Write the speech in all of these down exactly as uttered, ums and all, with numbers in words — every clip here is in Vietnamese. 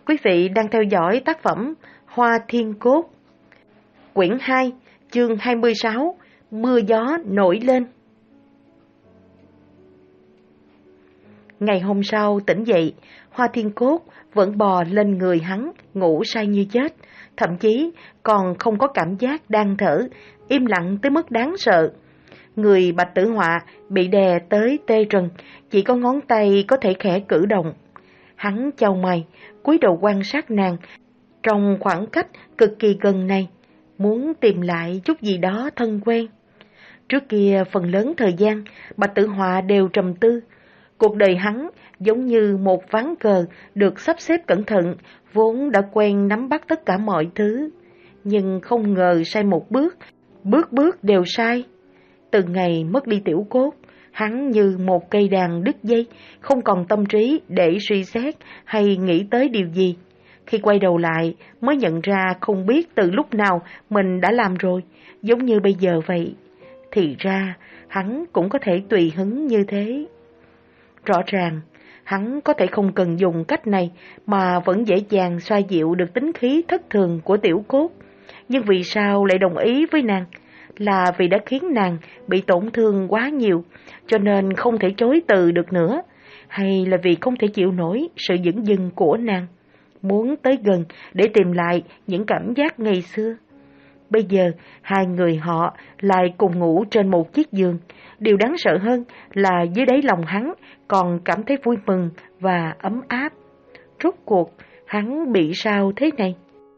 Quý vị đang theo dõi tác phẩm Hoa Thiên Cốt, quyển hai, chương hai mươi sáu, Mưa gió nổi lên. Ngày hôm sau tỉnh dậy, Hoa Thiên Cốt vẫn bò lên người hắn, ngủ say như chết, thậm chí còn không có cảm giác đang thở, im lặng tới mức đáng sợ. Người Bạch Tử Họa bị đè tới tê rần, chỉ có ngón tay có thể khẽ cử động. Hắn chau mày, cúi đầu quan sát nàng trong khoảng cách cực kỳ gần này, muốn tìm lại chút gì đó thân quen. Trước kia phần lớn thời gian, Bạch Tử Họa đều trầm tư. Cuộc đời hắn giống như một ván cờ được sắp xếp cẩn thận, vốn đã quen nắm bắt tất cả mọi thứ. Nhưng không ngờ sai một bước, bước bước đều sai. Từ ngày mất đi Tiểu Cốt, hắn như một cây đàn đứt dây, không còn tâm trí để suy xét hay nghĩ tới điều gì. Khi quay đầu lại mới nhận ra không biết từ lúc nào mình đã làm rồi, giống như bây giờ vậy. Thì ra hắn cũng có thể tùy hứng như thế. Rõ ràng hắn có thể không cần dùng cách này mà vẫn dễ dàng xoa dịu được tính khí thất thường của Tiểu Cốt. Nhưng vì sao lại đồng ý với nàng? Là vì đã khiến nàng bị tổn thương quá nhiều, cho nên không thể chối từ được nữa, hay là vì không thể chịu nổi sự dửng dưng của nàng, muốn tới gần để tìm lại những cảm giác ngày xưa. Bây giờ hai người họ lại cùng ngủ trên một chiếc giường. Điều đáng sợ hơn là dưới đáy lòng hắn còn cảm thấy vui mừng và ấm áp. Rốt cuộc hắn bị sao thế này?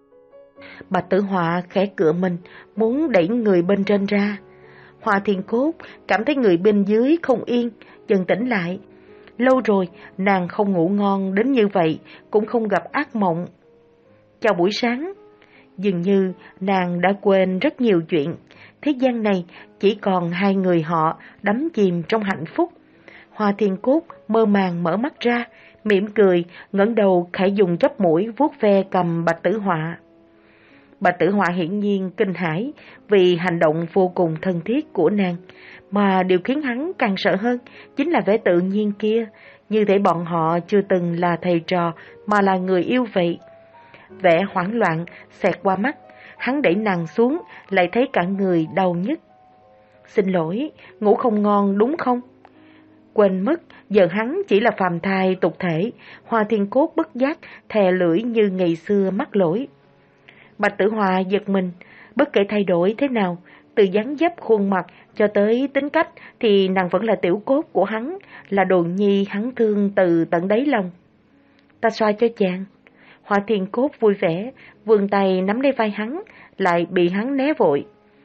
Bạch Tử Họa khẽ cựa mình, muốn đẩy người bên trên ra. Hoa Thiên Cốt cảm thấy người bên dưới không yên, dần tỉnh lại. Lâu rồi nàng không ngủ ngon đến như vậy, cũng không gặp ác mộng. Chào buổi sáng. Dường như nàng đã quên rất nhiều chuyện. Thế gian này chỉ còn hai người họ đắm chìm trong hạnh phúc. Hoa Thiên Cốt mơ màng mở mắt ra, mỉm cười, ngẩng đầu khẽ dùng chóp mũi vuốt ve cầm Bạch Tử Họa. Bạch Tử Họa hiển nhiên kinh hãi vì hành động vô cùng thân thiết của nàng, mà điều khiến hắn càng sợ hơn chính là vẻ tự nhiên kia, như thể bọn họ chưa từng là thầy trò mà là người yêu vậy. Vẻ hoảng loạn xẹt qua mắt, hắn đẩy nàng xuống, lại thấy cả người đau nhức. Xin lỗi, ngủ không ngon đúng không? Quên mất, giờ hắn chỉ là phàm thai tục thể. Hoa Thiên Cốt bất giác thè lưỡi như ngày xưa mắc lỗi. Bạch Tử Họa giật mình, bất kể thay đổi thế nào, từ dáng dấp khuôn mặt cho tới tính cách thì nàng vẫn là Tiểu Cốt của hắn, là đồ nhi hắn thương từ tận đáy lòng. Ta xoa cho chàng. Hoa Thiên Cốt vui vẻ, vươn tay nắm lấy vai hắn, lại bị hắn né vội.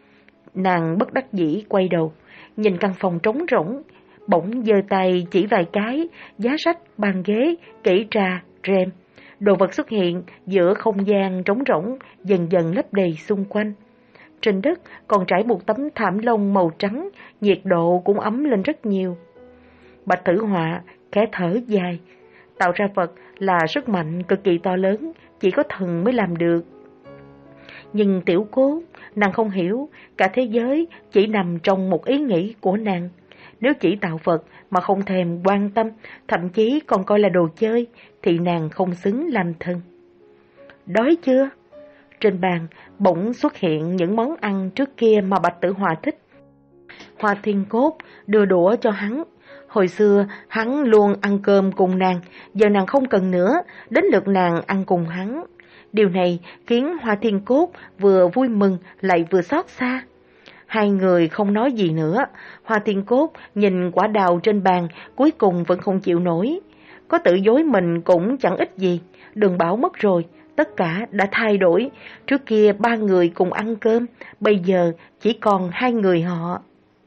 Nàng bất đắc dĩ quay đầu, nhìn căn phòng trống rỗng, bỗng giơ tay chỉ vài cái, giá sách, bàn ghế, kỹ trà, rèm. Đồ vật xuất hiện giữa không gian trống rỗng, dần dần lấp đầy xung quanh. Trên đất còn trải một tấm thảm lông màu trắng, nhiệt độ cũng ấm lên rất nhiều. Bạch Tử Họa khẽ thở dài. Tạo ra vật là sức mạnh cực kỳ to lớn, chỉ có thần mới làm được. Nhưng Tiểu Cốt, nàng không hiểu, cả thế giới chỉ nằm trong một ý nghĩ của nàng. Nếu chỉ tạo vật mà không thèm quan tâm, thậm chí còn coi là đồ chơi, thì nàng không xứng làm thân. Đói chưa? Trên bàn bỗng xuất hiện những món ăn trước kia mà Bạch Tử Họa thích. Hoa Thiên Cốt đưa đũa cho hắn. Hồi xưa hắn luôn ăn cơm cùng nàng, giờ nàng không cần nữa, đến lượt nàng ăn cùng hắn. Điều này khiến Hoa Thiên Cốt vừa vui mừng lại vừa xót xa. Hai người không nói gì nữa. Hoa Thiên Cốt nhìn quả đào trên bàn, cuối cùng vẫn không chịu nổi. Có tự dối mình cũng chẳng ích gì. Đừng bảo mất rồi, tất cả đã thay đổi. Trước kia ba người cùng ăn cơm, bây giờ chỉ còn hai người họ.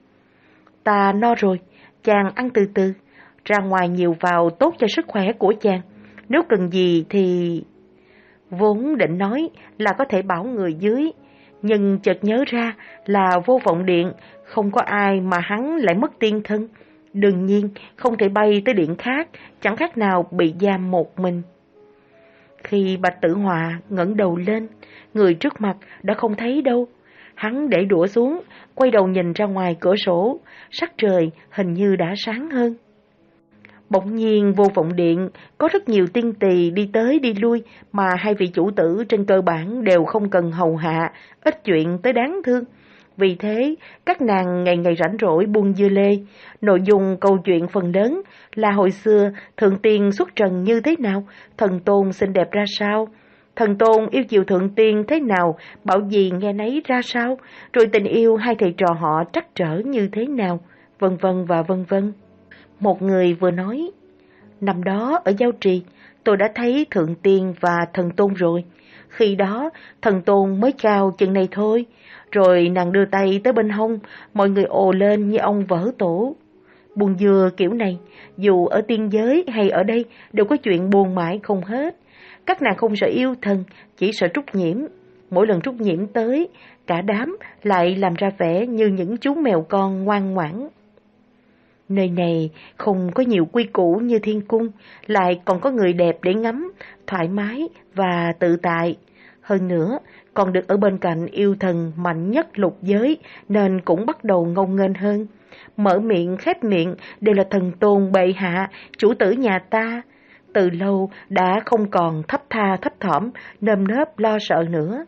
Ta no rồi, chàng ăn từ từ. Ra ngoài nhiều vào tốt cho sức khỏe của chàng. Nếu cần gì thì... Vốn định nói là có thể bảo người dưới, nhưng chợt nhớ ra là Vô Vọng Điện, không có ai mà hắn lại mất tiên thân. Đương nhiên không thể bay tới điện khác, chẳng khác nào bị giam một mình. Khi Bạch Tử Họa ngẩng đầu lên, người trước mặt đã không thấy đâu. Hắn để đũa xuống, quay đầu nhìn ra ngoài cửa sổ, sắc trời hình như đã sáng hơn. Bỗng nhiên vô vọng điện, có rất nhiều tiên tỳ đi tới đi lui mà hai vị chủ tử trên cơ bản đều không cần hầu hạ, ít chuyện tới đáng thương. Vì thế, các nàng ngày ngày rảnh rỗi buông dưa lê. Nội dung câu chuyện phần lớn là hồi xưa Thượng Tiên xuất trần như thế nào, thần tôn xinh đẹp ra sao, thần tôn yêu chiều Thượng Tiên thế nào, bảo gì nghe nấy ra sao, rồi tình yêu hai thầy trò họ trắc trở như thế nào, vân vân và vân vân. Một người vừa nói, năm đó ở Giao Trì, tôi đã thấy Thượng Tiên và thần tôn rồi. Khi đó, thần tôn mới cao chừng này thôi. Rồi nàng đưa tay tới bên hông, mọi người ồ lên như ông vỡ tổ. Buồn dừa kiểu này, dù ở tiên giới hay ở đây, đều có chuyện buồn mãi không hết. Các nàng không sợ yêu thần, chỉ sợ trút nhiễm. Mỗi lần trút nhiễm tới, cả đám lại làm ra vẻ như những chú mèo con ngoan ngoãn. Nơi này không có nhiều quy củ như thiên cung, lại còn có người đẹp để ngắm, thoải mái và tự tại. Hơn nữa, còn được ở bên cạnh yêu thần mạnh nhất lục giới, nên cũng bắt đầu ngông nghênh hơn. Mở miệng khép miệng đều là thần tôn bệ hạ, chủ tử nhà ta. Từ lâu đã không còn thấp tha thấp thỏm, nơm nớp lo sợ nữa.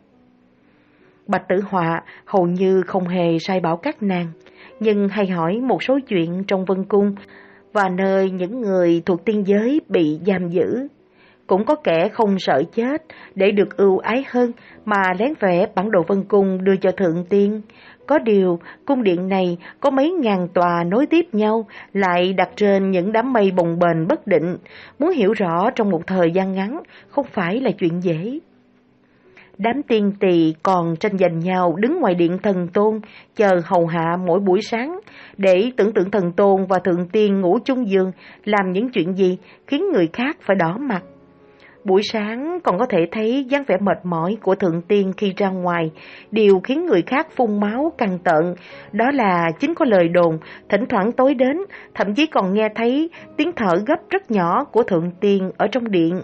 Bạch Tử Họa hầu như không hề sai bảo các nàng, nhưng hay hỏi một số chuyện trong vân cung và nơi những người thuộc tiên giới bị giam giữ. Cũng có kẻ không sợ chết để được ưu ái hơn mà lén vẽ bản đồ vân cung đưa cho Thượng Tiên. Có điều, cung điện này có mấy ngàn tòa nối tiếp nhau, lại đặt trên những đám mây bồng bềnh bất định. Muốn hiểu rõ trong một thời gian ngắn không phải là chuyện dễ. Đám tiên tỳ còn tranh giành nhau đứng ngoài điện thần tôn, chờ hầu hạ mỗi buổi sáng, để tưởng tượng thần tôn và Thượng Tiên ngủ chung giường, làm những chuyện gì khiến người khác phải đỏ mặt. Buổi sáng còn có thể thấy dáng vẻ mệt mỏi của Thượng Tiên khi ra ngoài, điều khiến người khác phun máu căng tợn. Đó là chính có lời đồn, thỉnh thoảng tối đến, thậm chí còn nghe thấy tiếng thở gấp rất nhỏ của Thượng Tiên ở trong điện.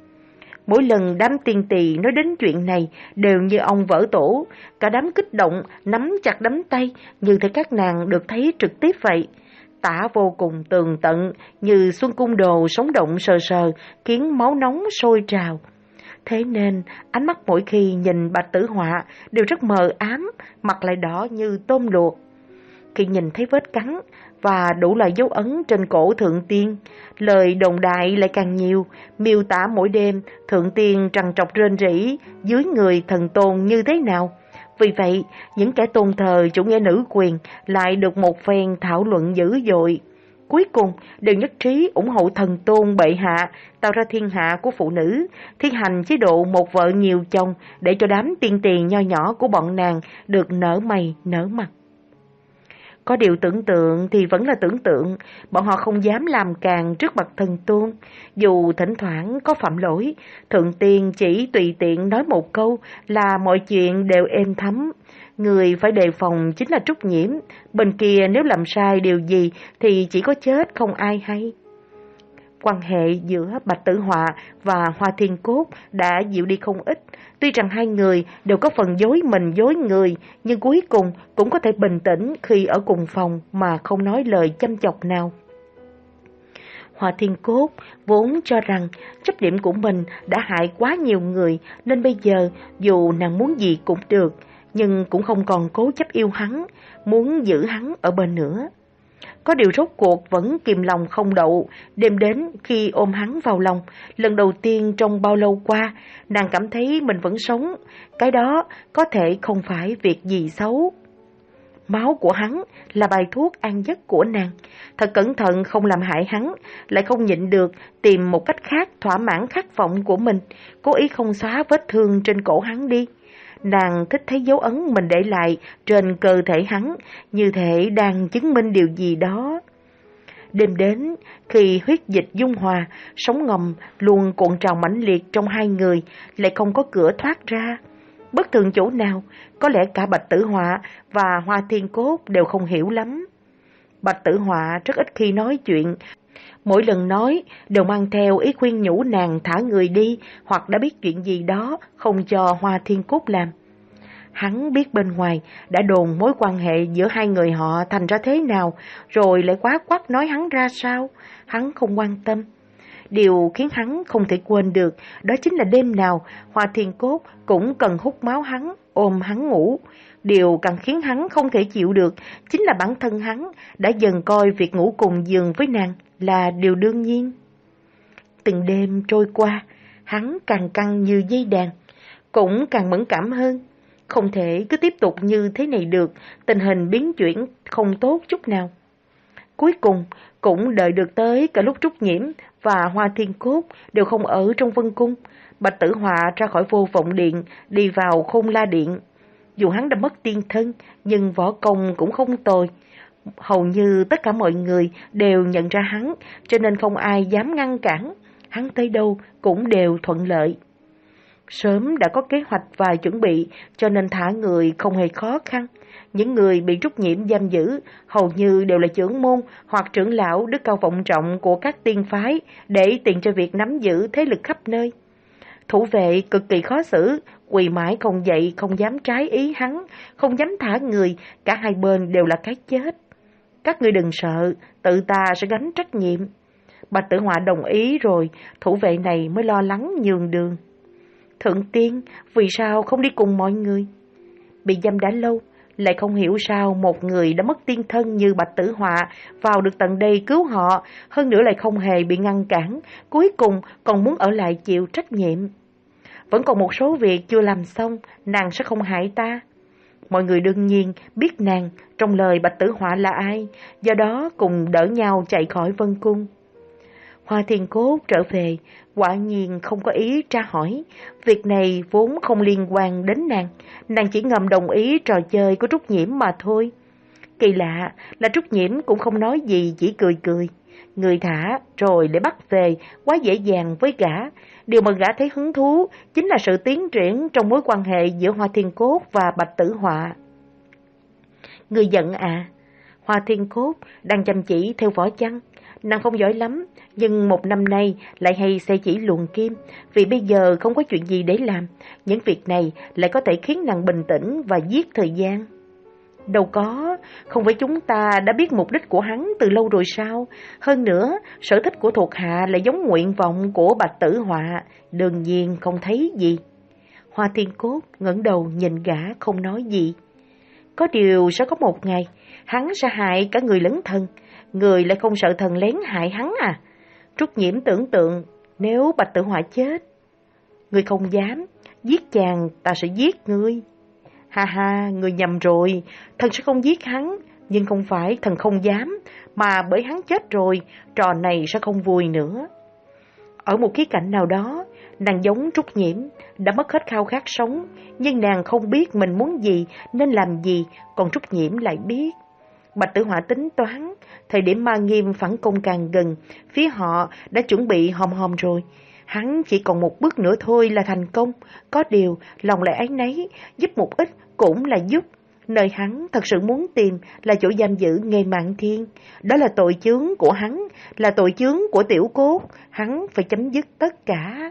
Mỗi lần đám tiên tỳ nói đến chuyện này đều như ông vỡ tổ, cả đám kích động, nắm chặt nắm tay, như thể các nàng được thấy trực tiếp vậy. Tả vô cùng tường tận, như xuân cung đồ sống động sờ sờ, khiến máu nóng sôi trào. Thế nên, ánh mắt mỗi khi nhìn Bạch Tử Họa đều rất mờ ám, mặt lại đỏ như tôm luộc. Khi nhìn thấy vết cắn và đủ loại dấu ấn trên cổ Thượng Tiên, lời đồn đại lại càng nhiều, miêu tả mỗi đêm Thượng Tiên trằn trọc rên rỉ dưới người thần tôn như thế nào. Vì vậy, những kẻ tôn thờ chủ nghĩa nữ quyền lại được một phen thảo luận dữ dội. Cuối cùng, đều nhất trí ủng hộ thần tôn bệ hạ, tạo ra thiên hạ của phụ nữ, thi hành chế độ một vợ nhiều chồng để cho đám tiên tiền nho nhỏ của bọn nàng được nở mày nở mặt. Có điều tưởng tượng thì vẫn là tưởng tượng, bọn họ không dám làm càng trước mặt thần tôn. Dù thỉnh thoảng có phạm lỗi, Thượng Tiên chỉ tùy tiện nói một câu là mọi chuyện đều êm thấm. Người phải đề phòng chính là Trúc Nhiễm, bên kia nếu làm sai điều gì thì chỉ có chết không ai hay. Quan hệ giữa Bạch Tử Họa và Hoa Thiên Cốt đã dịu đi không ít. Tuy rằng hai người đều có phần dối mình dối người, nhưng cuối cùng cũng có thể bình tĩnh khi ở cùng phòng mà không nói lời châm chọc nào. Hoa Thiên Cốt vốn cho rằng chấp niệm của mình đã hại quá nhiều người, nên bây giờ dù nàng muốn gì cũng được, nhưng cũng không còn cố chấp yêu hắn, muốn giữ hắn ở bên nữa. Có điều rốt cuộc vẫn kìm lòng không đậu, đêm đến khi ôm hắn vào lòng, lần đầu tiên trong bao lâu qua, nàng cảm thấy mình vẫn sống, cái đó có thể không phải việc gì xấu. Máu của hắn là bài thuốc an giấc của nàng, thật cẩn thận không làm hại hắn, lại không nhịn được tìm một cách khác thỏa mãn khát vọng của mình, cố ý không xóa vết thương trên cổ hắn đi. Nàng thích thấy dấu ấn mình để lại trên cơ thể hắn, như thể đang chứng minh điều gì đó. Đêm đến, khi huyết dịch dung hòa, sóng ngầm luôn cuộn trào mãnh liệt trong hai người, lại không có cửa thoát ra. Bất thường chỗ nào, có lẽ cả Bạch Tử Họa và Hoa Thiên Cốt đều không hiểu lắm. Bạch Tử Họa rất ít khi nói chuyện, mỗi lần nói đều mang theo ý khuyên nhủ nàng thả người đi, hoặc đã biết chuyện gì đó không cho Hoa Thiên Cốt làm. Hắn biết bên ngoài đã đồn mối quan hệ giữa hai người họ thành ra thế nào, rồi lại quá quắt nói hắn ra sao. Hắn không quan tâm. Điều khiến hắn không thể quên được đó chính là đêm nào Hoa Thiên Cốt cũng cần hút máu hắn, ôm hắn ngủ. Điều càng khiến hắn không thể chịu được chính là bản thân hắn đã dần coi việc ngủ cùng giường với nàng là điều đương nhiên. Từng đêm trôi qua, hắn càng căng như dây đàn, cũng càng mẫn cảm hơn. Không thể cứ tiếp tục như thế này được, tình hình biến chuyển không tốt chút nào. Cuối cùng cũng đợi được tới cả lúc Trúc Nhiễm và Hoa Thiên Cốt đều không ở trong Vân Cung. Bạch Tử Họa ra khỏi Vô Vọng Điện, đi vào Khôn La Điện. Dù hắn đã mất tiên thân, nhưng võ công cũng không tồi. Hầu như tất cả mọi người đều nhận ra hắn, cho nên không ai dám ngăn cản. Hắn tới đâu cũng đều thuận lợi. Sớm đã có kế hoạch và chuẩn bị, cho nên thả người không hề khó khăn. Những người bị Trúc Nhiễm giam giữ hầu như đều là trưởng môn hoặc trưởng lão đức cao vọng trọng của các tiên phái, để tiện cho việc nắm giữ thế lực khắp nơi. Thủ vệ cực kỳ khó xử, quỳ mãi không dậy, không dám trái ý hắn, không dám thả người, cả hai bên đều là cái chết. Các ngươi đừng sợ, tự ta sẽ gánh trách nhiệm. Bạch Tử Họa đồng ý rồi, thủ vệ này mới lo lắng nhường đường. Thượng tiên, vì sao không đi cùng mọi người? Bị giam đã lâu, lại không hiểu sao một người đã mất tiên thân như Bạch Tử Họa vào được tận đây cứu họ, hơn nữa lại không hề bị ngăn cản, cuối cùng còn muốn ở lại chịu trách nhiệm. Vẫn còn một số việc chưa làm xong, nàng sẽ không hại ta. Mọi người đương nhiên biết nàng trong lời Bạch Tử Họa là ai, do đó cùng đỡ nhau chạy khỏi Vân Cung. Hoa Thiên Cốt trở về, quả nhiên không có ý tra hỏi. Việc này vốn không liên quan đến nàng, nàng chỉ ngầm đồng ý trò chơi của Trúc Nhiễm mà thôi. Kỳ lạ là Trúc Nhiễm cũng không nói gì, chỉ cười cười. Người thả rồi để bắt về quá dễ dàng với gã. Điều mà gã thấy hứng thú chính là sự tiến triển trong mối quan hệ giữa Hoa Thiên Cốt và Bạch Tử Họa. Người giận à? Hoa Thiên Cốt đang chăm chỉ theo võ chăng. Nàng không giỏi lắm, nhưng một năm nay lại hay xe chỉ luồn kim, vì bây giờ không có chuyện gì để làm. Những việc này lại có thể khiến nàng bình tĩnh và giết thời gian. Đâu có, không phải chúng ta đã biết mục đích của hắn từ lâu rồi sao? Hơn nữa, sở thích của thuộc hạ là giống nguyện vọng của Bạch Tử Họa, đương nhiên không thấy gì. Hoa Thiên Cốt ngẩng đầu nhìn gã không nói gì. Có điều sẽ có một ngày, hắn sẽ hại cả người lẫn thần. Người lại không sợ thần lén hại hắn à? Trúc Nhiễm tưởng tượng, nếu Bạch Tử Họa chết, người không dám, giết chàng ta sẽ giết ngươi. Ha ha, người nhầm rồi, thần sẽ không giết hắn, nhưng không phải thần không dám, mà bởi hắn chết rồi, trò này sẽ không vui nữa. Ở một khía cạnh nào đó, nàng giống Trúc Nhiễm, đã mất hết khao khát sống, nhưng nàng không biết mình muốn gì nên làm gì, còn Trúc Nhiễm lại biết. Bạch Tử Họa tính toán, thời điểm Ma Nghiêm phản công càng gần, phía họ đã chuẩn bị hòm hòm rồi. Hắn chỉ còn một bước nữa thôi là thành công, có điều lòng lại áy náy, giúp một ít cũng là giúp. Nơi hắn thật sự muốn tìm là chỗ giam giữ Nghê Mạn Thiên, đó là tội chướng của hắn, là tội chướng của Tiểu Cốt, hắn phải chấm dứt tất cả.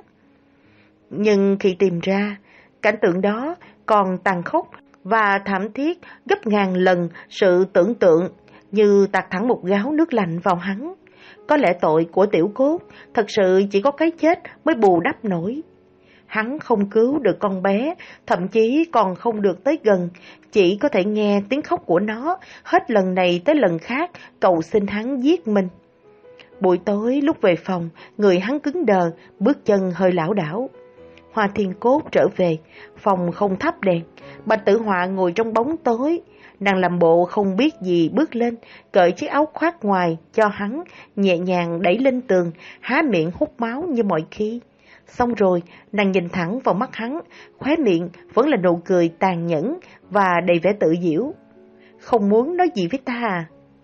Nhưng khi tìm ra, cảnh tượng đó còn tàn khốc và thảm thiết gấp ngàn lần sự tưởng tượng, như tạt thẳng một gáo nước lạnh vào hắn. Có lẽ tội của Tiểu Cốt thật sự chỉ có cái chết mới bù đắp nổi. Hắn không cứu được con bé, thậm chí còn không được tới gần, chỉ có thể nghe tiếng khóc của nó, hết lần này tới lần khác cầu xin hắn giết mình. Buổi tối lúc về phòng, người hắn cứng đờ, bước chân hơi lảo đảo. Hoa Thiên Cốt trở về, phòng không thắp đèn, Bạch Tử Họa ngồi trong bóng tối. Nàng làm bộ không biết gì bước lên, cởi chiếc áo khoác ngoài cho hắn, nhẹ nhàng đẩy lên tường, há miệng hút máu như mọi khi. Xong rồi, nàng nhìn thẳng vào mắt hắn, khóe miệng vẫn là nụ cười tàn nhẫn và đầy vẻ tự giễu. Không muốn nói gì với ta à?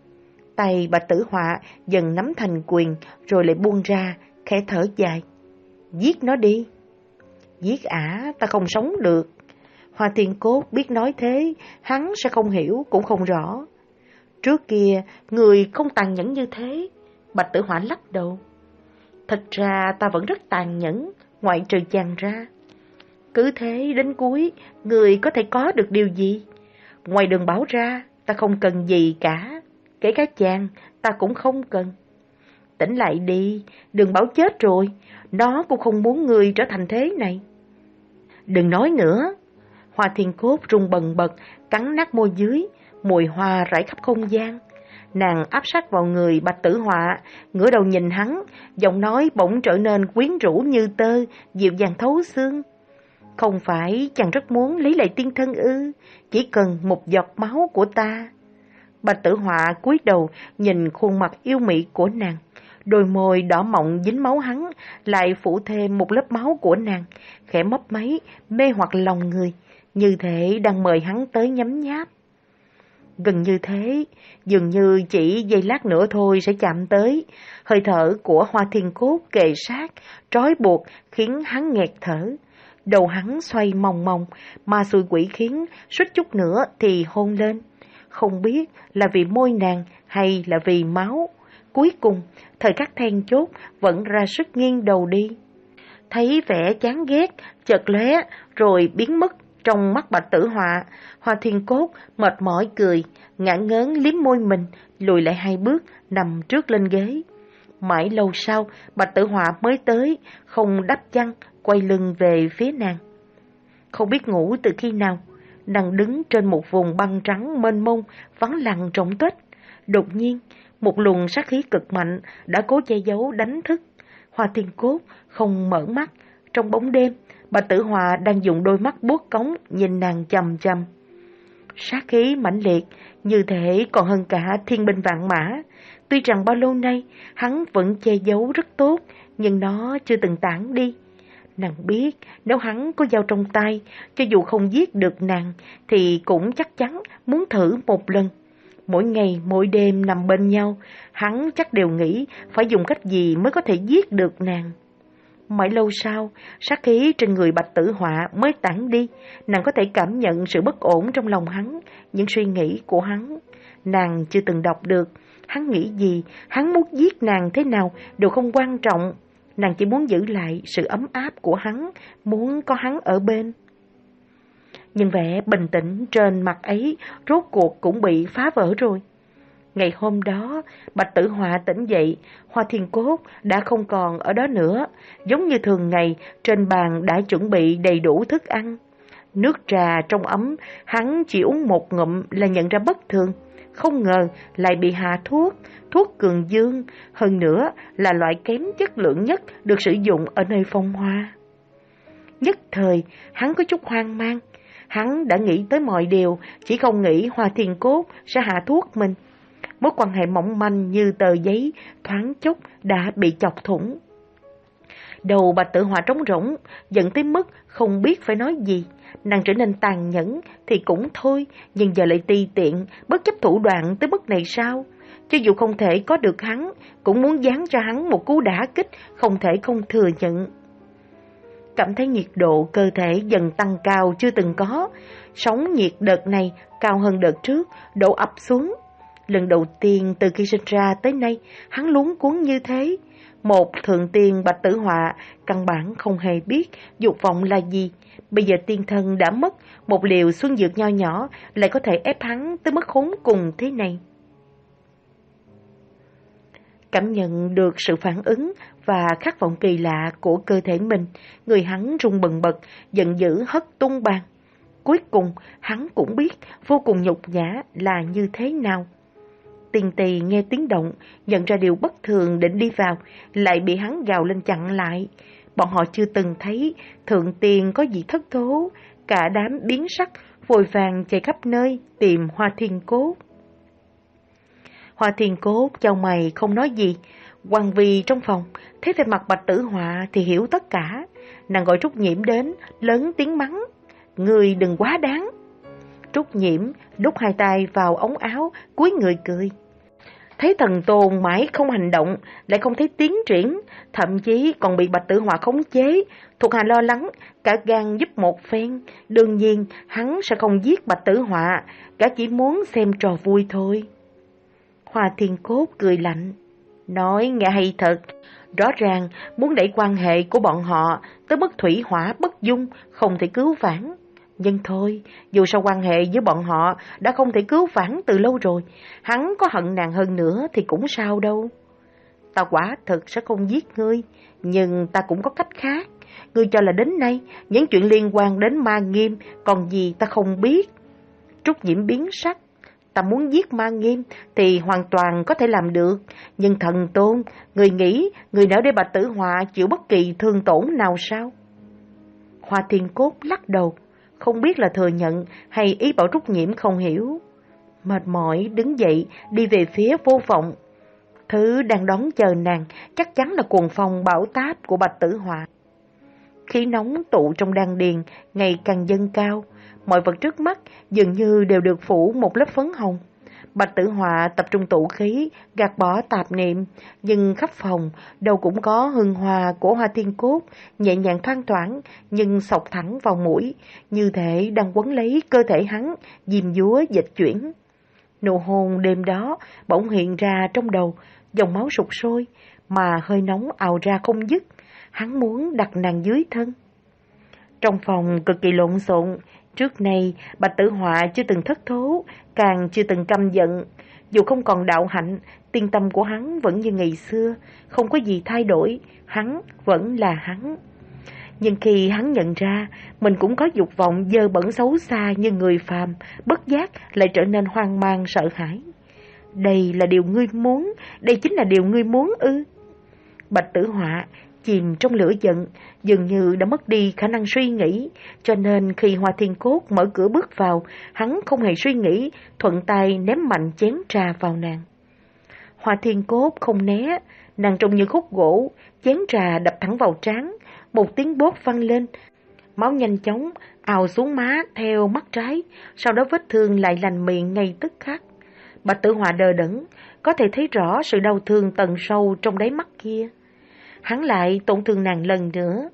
Tay Bạch Tử Họa dần nắm thành quyền, rồi lại buông ra, khẽ thở dài. Giết nó đi. Giết ả, ta không sống được. Hoa Thiên Cốt biết nói thế, hắn sẽ không hiểu cũng không rõ. Trước kia, người không tàn nhẫn như thế. Bạch Tử Họa lắc đầu. Thật ra ta vẫn rất tàn nhẫn, ngoại trừ chàng ra. Cứ thế đến cuối, người có thể có được điều gì? Ngoài đường Bảo ra, ta không cần gì cả. Kể cả chàng, ta cũng không cần. Tỉnh lại đi, Đường Bảo chết rồi, nó cũng không muốn người trở thành thế này. Đừng nói nữa. Hoa Thiên Cốt rung bần bật, cắn nát môi dưới, mùi hoa rải khắp không gian. Nàng áp sát vào người Bạch Tử Họa, ngửa đầu nhìn hắn, giọng nói bỗng trở nên quyến rũ như tơ, dịu dàng thấu xương. Không phải chàng rất muốn lấy lại tiên thân ư? Chỉ cần một giọt máu của ta. Bạch Tử Họa cúi đầu nhìn khuôn mặt yêu mị của nàng, đôi môi đỏ mọng dính máu hắn, lại phủ thêm một lớp máu của nàng, khẽ mấp máy mê hoặc lòng người, như thể đang mời hắn tới nhấm nháp. Gần như thế, dường như chỉ giây lát nữa thôi sẽ chạm tới. Hơi thở của Hoa Thiên Cốt kề sát, trói buộc khiến hắn nghẹt thở. Đầu hắn xoay mòng mòng, ma xui quỷ khiến suýt chút nữa thì hôn lên. Không biết là vì môi nàng hay là vì máu. Cuối cùng, thời khắc then chốt vẫn ra sức nghiêng đầu đi. Thấy vẻ chán ghét, chợt lóe rồi biến mất trong mắt Bạch Tử Họa, Hoa Thiên Cốt mệt mỏi cười, ngả ngớn liếm môi mình, lùi lại hai bước, nằm trước lên ghế. Mãi lâu sau, Bạch Tử Họa mới tới, không đắp chăn, quay lưng về phía nàng. Không biết ngủ từ khi nào, nàng đứng trên một vùng băng trắng mênh mông, vắng lặng rỗng tuếch. Đột nhiên, một luồng sát khí cực mạnh đã cố che giấu đánh thức. Hoa Thiên Cốt không mở mắt, trong bóng đêm, Bạch Tử Họa đang dùng đôi mắt buốt cống nhìn nàng chằm chằm. Sát khí mãnh liệt, như thể còn hơn cả thiên binh vạn mã. Tuy rằng bao lâu nay hắn vẫn che giấu rất tốt, nhưng nó chưa từng tản đi. Nàng biết nếu hắn có dao trong tay, cho dù không giết được nàng, thì cũng chắc chắn muốn thử một lần. Mỗi ngày mỗi đêm nằm bên nhau, hắn chắc đều nghĩ phải dùng cách gì mới có thể giết được nàng. Mãi lâu sau, sát khí trên người Bạch Tử Họa mới tản đi, nàng có thể cảm nhận sự bất ổn trong lòng hắn, những suy nghĩ của hắn. Nàng chưa từng đọc được, hắn nghĩ gì, hắn muốn giết nàng thế nào đều không quan trọng. Nàng chỉ muốn giữ lại sự ấm áp của hắn, muốn có hắn ở bên. Nhưng vẻ bình tĩnh trên mặt ấy rốt cuộc cũng bị phá vỡ rồi. Ngày hôm đó, Bạch Tử Họa tỉnh dậy, Hoa Thiên Cốt đã không còn ở đó nữa. Giống như thường ngày, trên bàn đã chuẩn bị đầy đủ thức ăn. Nước trà trong ấm, hắn chỉ uống một ngụm là nhận ra bất thường. Không ngờ lại bị hạ thuốc, thuốc cường dương, hơn nữa là loại kém chất lượng nhất được sử dụng ở nơi phong hoa. Nhất thời, hắn có chút hoang mang. Hắn đã nghĩ tới mọi điều, chỉ không nghĩ Hoa Thiên Cốt sẽ hạ thuốc mình. Mối quan hệ mỏng manh như tờ giấy thoáng chốc đã bị chọc thủng. Đầu Bạch Tử Họa trống rỗng, giận tới mức không biết phải nói gì. Nàng trở nên tàn nhẫn thì cũng thôi, nhưng giờ lại ti tiện, bất chấp thủ đoạn tới mức này sao? Cho dù không thể có được hắn, cũng muốn giáng cho hắn một cú đả kích, không thể không thừa nhận. Cảm thấy nhiệt độ cơ thể dần tăng cao chưa từng có, sóng nhiệt đợt này cao hơn đợt trước, đổ ập xuống. Lần đầu tiên từ khi sinh ra tới nay, hắn luống cuống như thế. Một thượng tiên Bạch Tử Họa căn bản không hề biết dục vọng là gì. Bây giờ tiên thân đã mất, một liều xuân dược nho nhỏ lại có thể ép hắn tới mức khốn cùng thế này. Cảm nhận được sự phản ứng và khát vọng kỳ lạ của cơ thể mình, người hắn run bần bật, giận dữ hất tung bàn. Cuối cùng, hắn cũng biết vô cùng nhục nhã là như thế nào. Tiền Tỳ nghe tiếng động, nhận ra điều bất thường định đi vào, lại bị hắn gào lên chặn lại. Bọn họ chưa từng thấy thượng tiền có gì thất thố, cả đám biến sắc, vội vàng chạy khắp nơi tìm Hoa Thiên Cốt. Hoa Thiên Cốt chau mày không nói gì. Hoàng Vi trong phòng thấy về mặt Bạch Tử Họa thì hiểu tất cả. Nàng gọi Trúc Nhiễm đến, lớn tiếng mắng: "Người đừng quá đáng." Trúc Nhiễm đút hai tay vào ống áo, cúi người cười. Thấy thần tôn mãi không hành động, lại không thấy tiến triển, thậm chí còn bị Bạch Tử Họa khống chế. Thuộc hạ lo lắng, cả gan giúp một phen. Đương nhiên, hắn sẽ không giết Bạch Tử Họa, cả chỉ muốn xem trò vui thôi. Hoa Thiên Cốt cười lạnh: Nói nghe hay thật, rõ ràng muốn đẩy quan hệ của bọn họ tới mức thủy hỏa bất dung, không thể cứu vãn. Nhưng thôi, dù sao quan hệ với bọn họ đã không thể cứu vãn từ lâu rồi, hắn có hận nàng hơn nữa thì cũng sao đâu. Ta quả thực sẽ không giết ngươi, nhưng ta cũng có cách khác. Ngươi cho là đến nay, những chuyện liên quan đến Ma Nghiêm còn gì ta không biết. Trúc Nhiễm biến sắc. Ta muốn giết Ma Nghiêm thì hoàn toàn có thể làm được, nhưng thần tôn, người nghĩ người nỡ để Bạch Tử Họa chịu bất kỳ thương tổn nào sao? Hoa Thiên Cốt lắc đầu, không biết là thừa nhận hay ý bảo Trúc Nhiễm không hiểu. Mệt mỏi đứng dậy đi về phía Vô Vọng. Thứ đang đón chờ nàng chắc chắn là cuồng phong bão táp của Bạch Tử Họa. Khí nóng tụ trong đan điền ngày càng dâng cao, mọi vật trước mắt dường như đều được phủ một lớp phấn hồng. Bạch Tử Họa tập trung tụ khí, gạt bỏ tạp niệm, nhưng khắp phòng đâu cũng có hương hoa của Hoa Thiên Cốt, nhẹ nhàng thoang thoảng nhưng xộc thẳng vào mũi, như thể đang quấn lấy cơ thể hắn, diêm dúa dịch chuyển. Nụ hôn đêm đó bỗng hiện ra trong đầu, dòng máu sục sôi, mà hơi nóng ào ra không dứt. Hắn muốn đặt nàng dưới thân. Trong phòng cực kỳ lộn xộn, trước nay Bạch Tử Họa chưa từng thất thố, càng chưa từng căm giận. Dù không còn đạo hạnh, tiên tâm của hắn vẫn như ngày xưa, không có gì thay đổi, hắn vẫn là hắn. Nhưng khi hắn nhận ra mình cũng có dục vọng dơ bẩn xấu xa như người phàm, bất giác lại trở nên hoang mang sợ hãi. Đây là điều ngươi muốn, đây chính là điều ngươi muốn ư? Bạch Tử Họa chìm trong lửa giận, dường như đã mất đi khả năng suy nghĩ, cho nên khi Hoa Thiên Cốt mở cửa bước vào, hắn không hề suy nghĩ, thuận tay ném mạnh chén trà vào nàng. Hoa Thiên Cốt không né, nàng trông như khúc gỗ, chén trà đập thẳng vào trán, một tiếng bốp vang lên, máu nhanh chóng ào xuống má theo mắt trái, sau đó vết thương lại lành miệng ngay tức khắc. Bạch Tử Họa đờ đẫn, có thể thấy rõ sự đau thương tận sâu trong đáy mắt kia. Hắn lại tổn thương nàng lần nữa.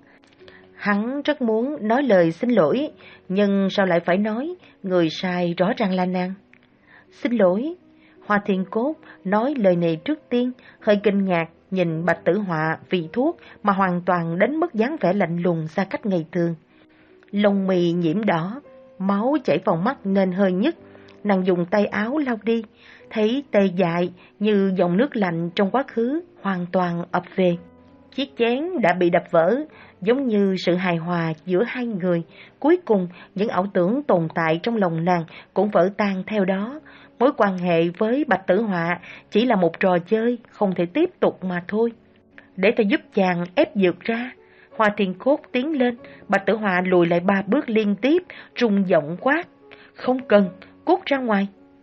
Hắn rất muốn nói lời xin lỗi, nhưng sao lại phải nói, người sai rõ ràng là nàng. Xin lỗi. Hoa Thiên Cốt nói lời này trước tiên, hơi kinh ngạc nhìn Bạch Tử Họa vì thuốc mà hoàn toàn đến mức dáng vẻ lạnh lùng xa cách ngày thường. Lông mì nhiễm đỏ, máu chảy vào mắt nên hơi nhức. Nàng dùng tay áo lau đi, thấy tê dại như dòng nước lạnh trong quá khứ hoàn toàn ập về. Chiếc chén đã bị đập vỡ, giống như sự hài hòa giữa hai người. Cuối cùng, những ảo tưởng tồn tại trong lòng nàng cũng vỡ tan theo đó. Mối quan hệ với Bạch Tử Họa chỉ là một trò chơi, không thể tiếp tục mà thôi. Để ta giúp chàng ép dược ra. Hoa Thiên Cốt tiến lên, Bạch Tử Họa lùi lại ba bước liên tiếp, rung giọng quát. Không cần, cút ra ngoài.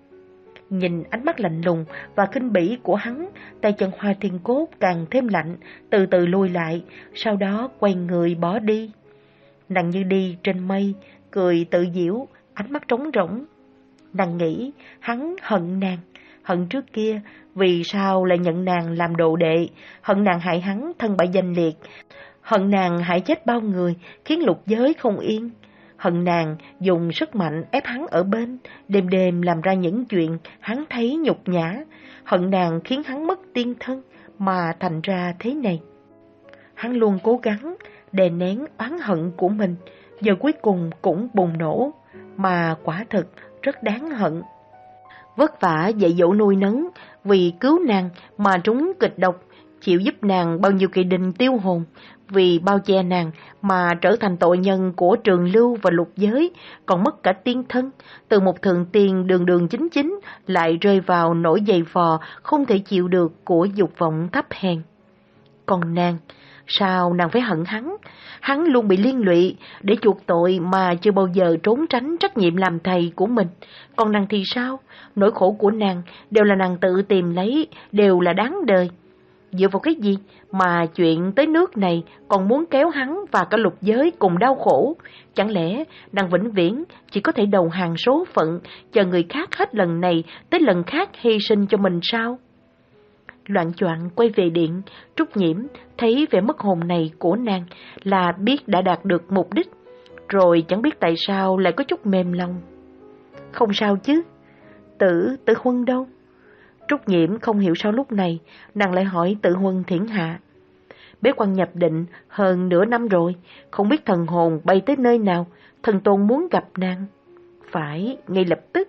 Nhìn ánh mắt lạnh lùng và khinh bỉ của hắn, tay chân Hoa Thiên Cốt càng thêm lạnh, từ từ lùi lại, sau đó quay người bỏ đi. Nàng như đi trên mây, cười tự giễu, ánh mắt trống rỗng. Nàng nghĩ hắn hận nàng, hận trước kia vì sao lại nhận nàng làm đồ đệ, hận nàng hại hắn thân bại danh liệt, hận nàng hại chết bao người khiến lục giới không yên. Hận nàng dùng sức mạnh ép hắn ở bên, đêm đêm làm ra những chuyện hắn thấy nhục nhã. Hận nàng khiến hắn mất tiên thân mà thành ra thế này. Hắn luôn cố gắng đè nén oán hận của mình, giờ cuối cùng cũng bùng nổ, mà quả thực rất đáng hận. Vất vả dạy dỗ nuôi nấng, vì cứu nàng mà trúng kịch độc, chịu giúp nàng bao nhiêu kỳ đinh tiêu hồn, vì bao che nàng mà trở thành tội nhân của trường lưu và lục giới, còn mất cả tiên thân, từ một thượng tiền đường đường chính chính lại rơi vào nỗi dày vò không thể chịu được của dục vọng thấp hèn. Còn nàng, sao nàng phải hận hắn? Hắn luôn bị liên lụy để chuộc tội mà chưa bao giờ trốn tránh trách nhiệm làm thầy của mình. Còn nàng thì sao? Nỗi khổ của nàng đều là nàng tự tìm lấy, đều là đáng đời. Dựa vào cái gì mà chuyện tới nước này còn muốn kéo hắn và cả lục giới cùng đau khổ? Chẳng lẽ nàng vĩnh viễn chỉ có thể đầu hàng số phận, chờ người khác hết lần này tới lần khác hy sinh cho mình sao? Loạn choạng quay về điện, Trúc Nhiễm thấy vẻ mất hồn này của nàng là biết đã đạt được mục đích, rồi chẳng biết tại sao lại có chút mềm lòng. Không sao chứ? Tử, Tử Huân đâu? Trúc Nhiễm không hiểu sao lúc này, nàng lại hỏi Tự Huân Thiển Hạ. Bế quan nhập định hơn nửa năm rồi, không biết thần hồn bay tới nơi nào, thần tôn muốn gặp nàng. Phải, ngay lập tức.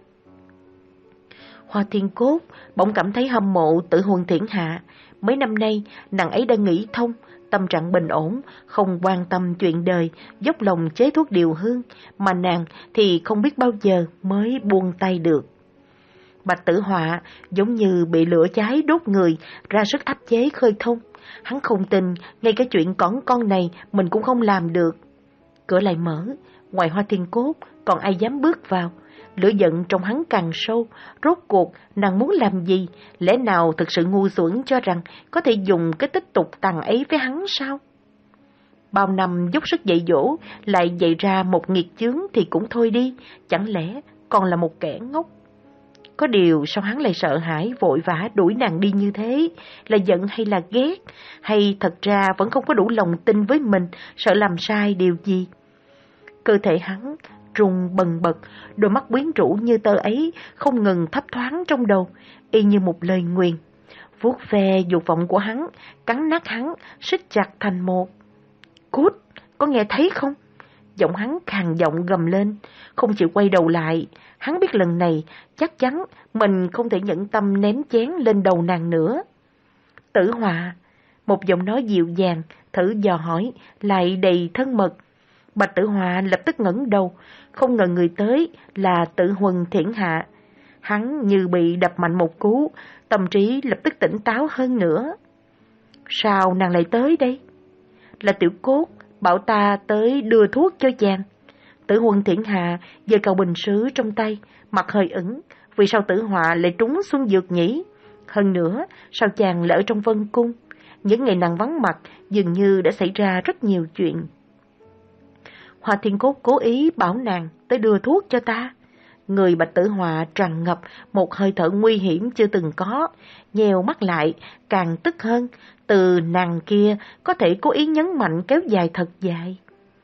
Hoa Thiên Cốt bỗng cảm thấy hâm mộ Tự Huân Thiển Hạ. Mấy năm nay, nàng ấy đã nghĩ thông, tâm trạng bình ổn, không quan tâm chuyện đời, dốc lòng chế thuốc điều hương, mà nàng thì không biết bao giờ mới buông tay được. Bạch Tử Họa giống như bị lửa cháy đốt người, ra sức áp chế khơi thông. Hắn không tin, ngay cái chuyện cỏn con này mình cũng không làm được. Cửa lại mở, ngoài Hoa Thiên Cốt còn ai dám bước vào. Lửa giận trong hắn càng sâu, rốt cuộc nàng muốn làm gì? Lẽ nào thực sự ngu xuẩn cho rằng có thể dùng cái tích tục tằng ấy với hắn sao? Bao năm dốc sức dạy dỗ, lại dạy ra một nghiệt chướng thì cũng thôi đi, chẳng lẽ còn là một kẻ ngốc? Có điều sao hắn lại sợ hãi vội vã đuổi nàng đi như thế? Là giận hay là ghét? Hay thật ra vẫn không có đủ lòng tin với mình, sợ làm sai điều gì? Cơ thể hắn rung bần bật, đôi mắt quyến rũ như tơ ấy không ngừng thấp thoáng trong đầu, y như một lời nguyền. Vuốt ve dục vọng của hắn, cắn nát hắn, siết chặt thành một. Cút, có nghe thấy không? Giọng hắn khàn giọng gầm lên, không chịu quay đầu lại. Hắn biết lần này chắc chắn mình không thể nhẫn tâm ném chén lên đầu nàng nữa. Tử Họa, một giọng nói dịu dàng, thử dò hỏi, lại đầy thân mật. Bạch Tử Họa lập tức ngẩng đầu, không ngờ người tới là Tự Huân Thiển Hạ. Hắn như bị đập mạnh một cú, tâm trí lập tức tỉnh táo hơn nữa. Sao nàng lại tới đây? Là Tiểu Cốt bảo ta tới đưa thuốc cho chàng. Tử Huân Thiển Hạ giơ cầu bình sứ trong tay, mặt hơi ửng. Vì sao Tử Họa lại trúng xuân dược nhỉ? Hơn nữa, sao chàng lại ở trong Vân Cung? Những ngày nàng vắng mặt, dường như đã xảy ra rất nhiều chuyện. Hoa Thiên Cốt cố ý bảo nàng tới đưa thuốc cho ta. Người Bạch Tử Họa tràn ngập một hơi thở nguy hiểm chưa từng có, nheo mắt lại, càng tức hơn, từ nàng kia có thể cố ý nhấn mạnh kéo dài thật dài.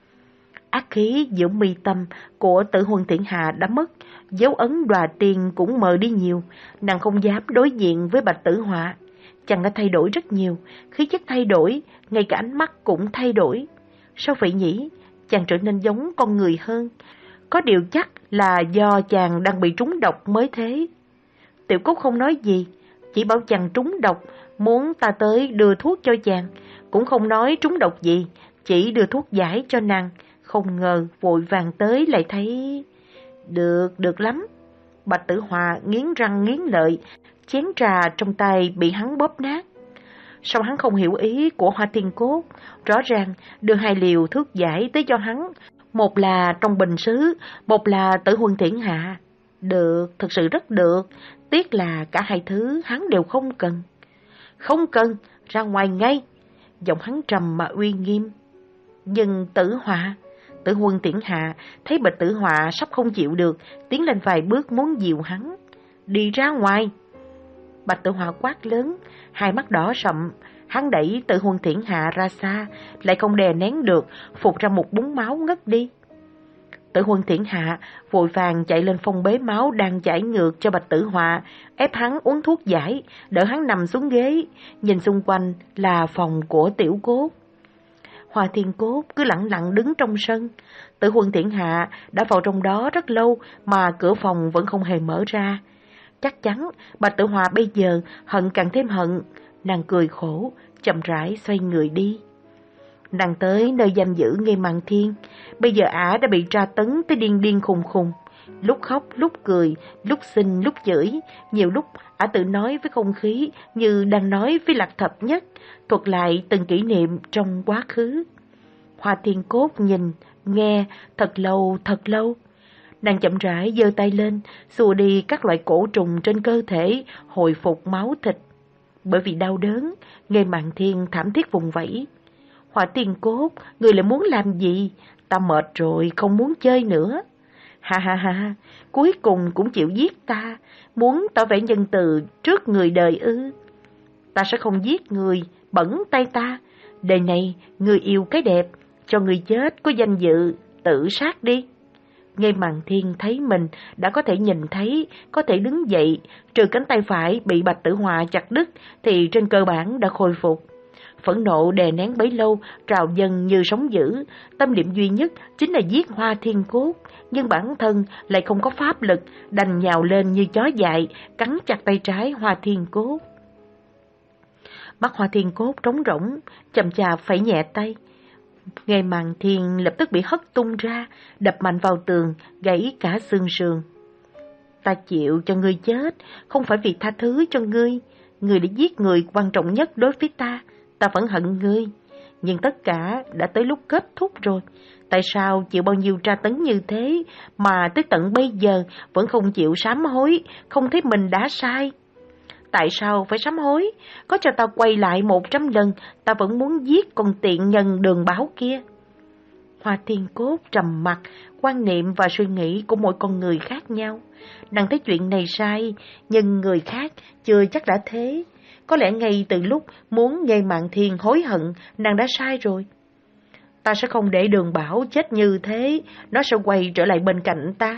Ác khí giữa mi tâm của Tự Huân Thiển Hạ đã mất, dấu ấn đọa tiền cũng mờ đi nhiều, nàng không dám đối diện với Bạch Tử Họa. Chàng đã thay đổi rất nhiều, khí chất thay đổi, ngay cả ánh mắt cũng thay đổi. Sao vậy nhỉ? Chàng trở nên giống con người hơn. Có điều chắc là do chàng đang bị trúng độc mới thế. Tiểu Cốt không nói gì, chỉ bảo chàng trúng độc, muốn ta tới đưa thuốc cho chàng. Cũng không nói trúng độc gì, chỉ đưa thuốc giải cho nàng. Không ngờ vội vàng tới lại thấy... Được, được lắm. Bạch Tử Họa nghiến răng nghiến lợi, chén trà trong tay bị hắn bóp nát. Sao hắn không hiểu ý của Hoa Thiên Cốt? Rõ ràng đưa hai liều thuốc giải tới cho hắn, một là trong bình sứ, một là Tử Huân Thiển Hạ. Được, thật sự rất được, tiếc là cả hai thứ hắn đều không cần. Không cần, ra ngoài ngay. Giọng hắn trầm mà uy nghiêm. Nhưng Tử Họa... Tử Huân Thiển Hạ thấy Bạch Tử Họa sắp không chịu được, tiến lên vài bước muốn dìu hắn. Đi ra ngoài. Bạch Tử Họa quát lớn, hai mắt đỏ sậm. Hắn đẩy Tử Huân Thiển Hạ ra xa, lại không đè nén được, phụt ra một búng máu ngất đi. Tử Huân Thiển Hạ vội vàng chạy lên phong bế máu đang chảy ngược cho Bạch Tử Họa, ép hắn uống thuốc giải, đỡ hắn nằm xuống ghế. Nhìn xung quanh là phòng của Tiểu Cốt. Hoa Thiên Cốt cứ lặng lặng đứng trong sân. Tử Huân Thiển Hạ đã vào trong đó rất lâu mà cửa phòng vẫn không hề mở ra. Chắc chắn Bạch Tử Họa bây giờ hận càng thêm hận. Nàng cười khổ, chậm rãi xoay người đi. Nàng tới nơi giam giữ Nghê Mạn Thiên. Bây giờ ả đã bị tra tấn tới điên điên khùng khùng. Lúc khóc, lúc cười, lúc xin, lúc chửi. Nhiều lúc ả tự nói với không khí như đang nói với Lạc Thập Nhất, thuật lại từng kỷ niệm trong quá khứ. Hoa Thiên Cốt nhìn, nghe thật lâu thật lâu. Nàng chậm rãi giơ tay lên, xua đi các loại cổ trùng trên cơ thể, hồi phục máu thịt. Bởi vì đau đớn, Nghê Mạn Thiên thảm thiết vùng vẫy. Hoa Thiên Cốt, người lại muốn làm gì? Ta mệt rồi, không muốn chơi nữa. Ha ha ha, cuối cùng cũng chịu giết ta, muốn tỏ vẻ nhân từ trước người đời ư? Ta sẽ không giết người, bẩn tay ta. Đời này, người yêu cái đẹp, cho người chết có danh dự, tự sát đi. Ngay Mạn Thiên thấy mình đã có thể nhìn thấy, có thể đứng dậy, trừ cánh tay phải bị Bạch Tử Họa chặt đứt thì trên cơ bản đã khôi phục. Phẫn nộ đè nén bấy lâu, trào dâng như sóng dữ, tâm niệm duy nhất chính là giết Hoa Thiên Cốt, nhưng bản thân lại không có pháp lực, đành nhào lên như chó dại, cắn chặt tay trái Hoa Thiên Cốt. Mắt Hoa Thiên Cốt trống rỗng, chậm chạp phải nhẹ tay. Ngay Mạn Thiên lập tức bị hất tung ra, đập mạnh vào tường, gãy cả xương sườn. Ta chịu cho ngươi chết, không phải vì tha thứ cho ngươi. Ngươi đã giết người quan trọng nhất đối với ta, ta vẫn hận ngươi. Nhưng tất cả đã tới lúc kết thúc rồi. Tại sao chịu bao nhiêu tra tấn như thế mà tới tận bây giờ vẫn không chịu sám hối, không thấy mình đã sai? Tại sao phải sám hối? Có cho ta quay lại một trăm lần, ta vẫn muốn giết con tiện nhân Đường Bảo kia. Hoa Thiên Cốt trầm mặc, quan niệm và suy nghĩ của mỗi con người khác nhau. Nàng thấy chuyện này sai, nhưng người khác chưa chắc đã thế. Có lẽ ngay từ lúc muốn Ngay Mạn Thiên hối hận, nàng đã sai rồi. Ta sẽ không để Đường Bảo chết như thế, nó sẽ quay trở lại bên cạnh ta.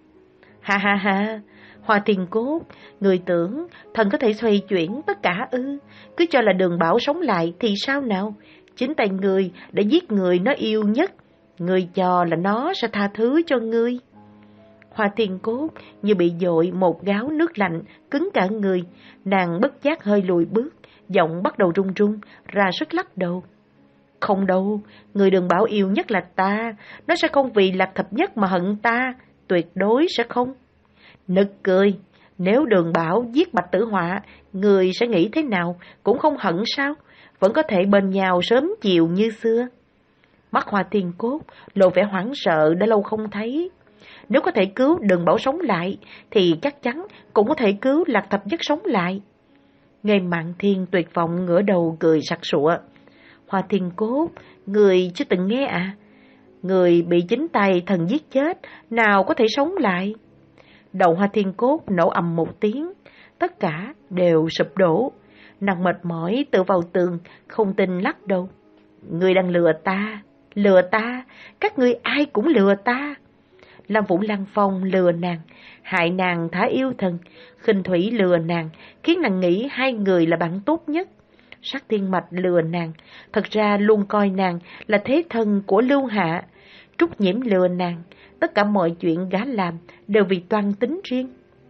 Ha ha ha, Hoa Thiên Cốt, người tưởng thần có thể xoay chuyển tất cả ư? Cứ cho là Đường Bảo sống lại thì sao nào? Chính tay người đã giết người nó yêu nhất, người cho là nó sẽ tha thứ cho ngươi. Hoa Thiên Cốt như bị dội một gáo nước lạnh, cứng cả người, nàng bất giác hơi lùi bước, giọng bắt đầu run run, ra sức lắc đầu. Không đâu, người Đường Bảo yêu nhất là ta, nó sẽ không vì Lạc Thập Nhất mà hận ta, tuyệt đối sẽ không. Nực cười, nếu Đường Bảo giết Bạch Tử Họa, người sẽ nghĩ thế nào, cũng không hận sao, vẫn có thể bên nhau sớm chiều như xưa. Mắt Hoa Thiên Cốt lộ vẻ hoảng sợ đã lâu không thấy. Nếu có thể cứu Đường Bảo sống lại, thì chắc chắn cũng có thể cứu Lạc Thập Nhất sống lại. Ngay Mạn Thiên tuyệt vọng ngửa đầu cười sặc sụa. Hoa Thiên Cốt, người chưa từng nghe à? Người bị chính tay thần giết chết, nào có thể sống lại? Đầu Hoa Thiên Cốt nổ ầm một tiếng, tất cả đều sụp đổ. Nàng mệt mỏi tựa vào tường, không tin lắc đầu. Người đang lừa ta, lừa ta, các ngươi ai cũng lừa ta. Lam Vũ Lăng Phong lừa nàng, hại nàng thả yêu thần, Khinh Thủy lừa nàng, khiến nàng nghĩ hai người là bạn tốt nhất. Sát Thiên Mạch lừa nàng, thật ra luôn coi nàng là thế thân của Lưu Hạ. Trúc Nhiễm lừa nàng, tất cả mọi chuyện gã làm đều vì toan tính riêng.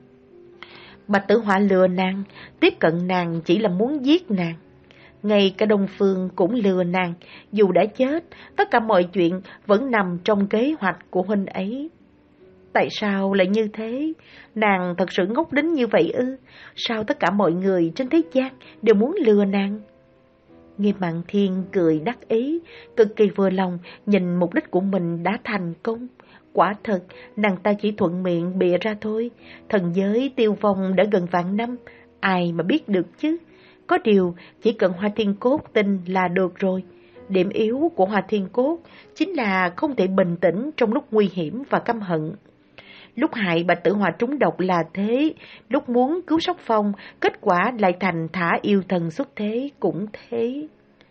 Bạch Tử Họa lừa nàng, tiếp cận nàng chỉ là muốn giết nàng. Ngay cả Đông Phương cũng lừa nàng, dù đã chết, tất cả mọi chuyện vẫn nằm trong kế hoạch của huynh ấy. Tại sao lại như thế? Nàng thật sự ngốc đến như vậy ư? Sao tất cả mọi người trên thế gian đều muốn lừa nàng? Ngay Mạn Thiên cười đắc ý, cực kỳ vừa lòng, nhìn mục đích của mình đã thành công. Quả thật, nàng ta chỉ thuận miệng bịa ra thôi. Thần giới tiêu vong đã gần vạn năm, ai mà biết được chứ? Có điều, chỉ cần Hoa Thiên Cốt tin là được rồi. Điểm yếu của Hoa Thiên Cốt chính là không thể bình tĩnh trong lúc nguy hiểm và căm hận. Lúc hại Bạch Tử Họa trúng độc là thế, lúc muốn cứu Sóc Phong, kết quả lại thành thả yêu thần xuất thế cũng thế.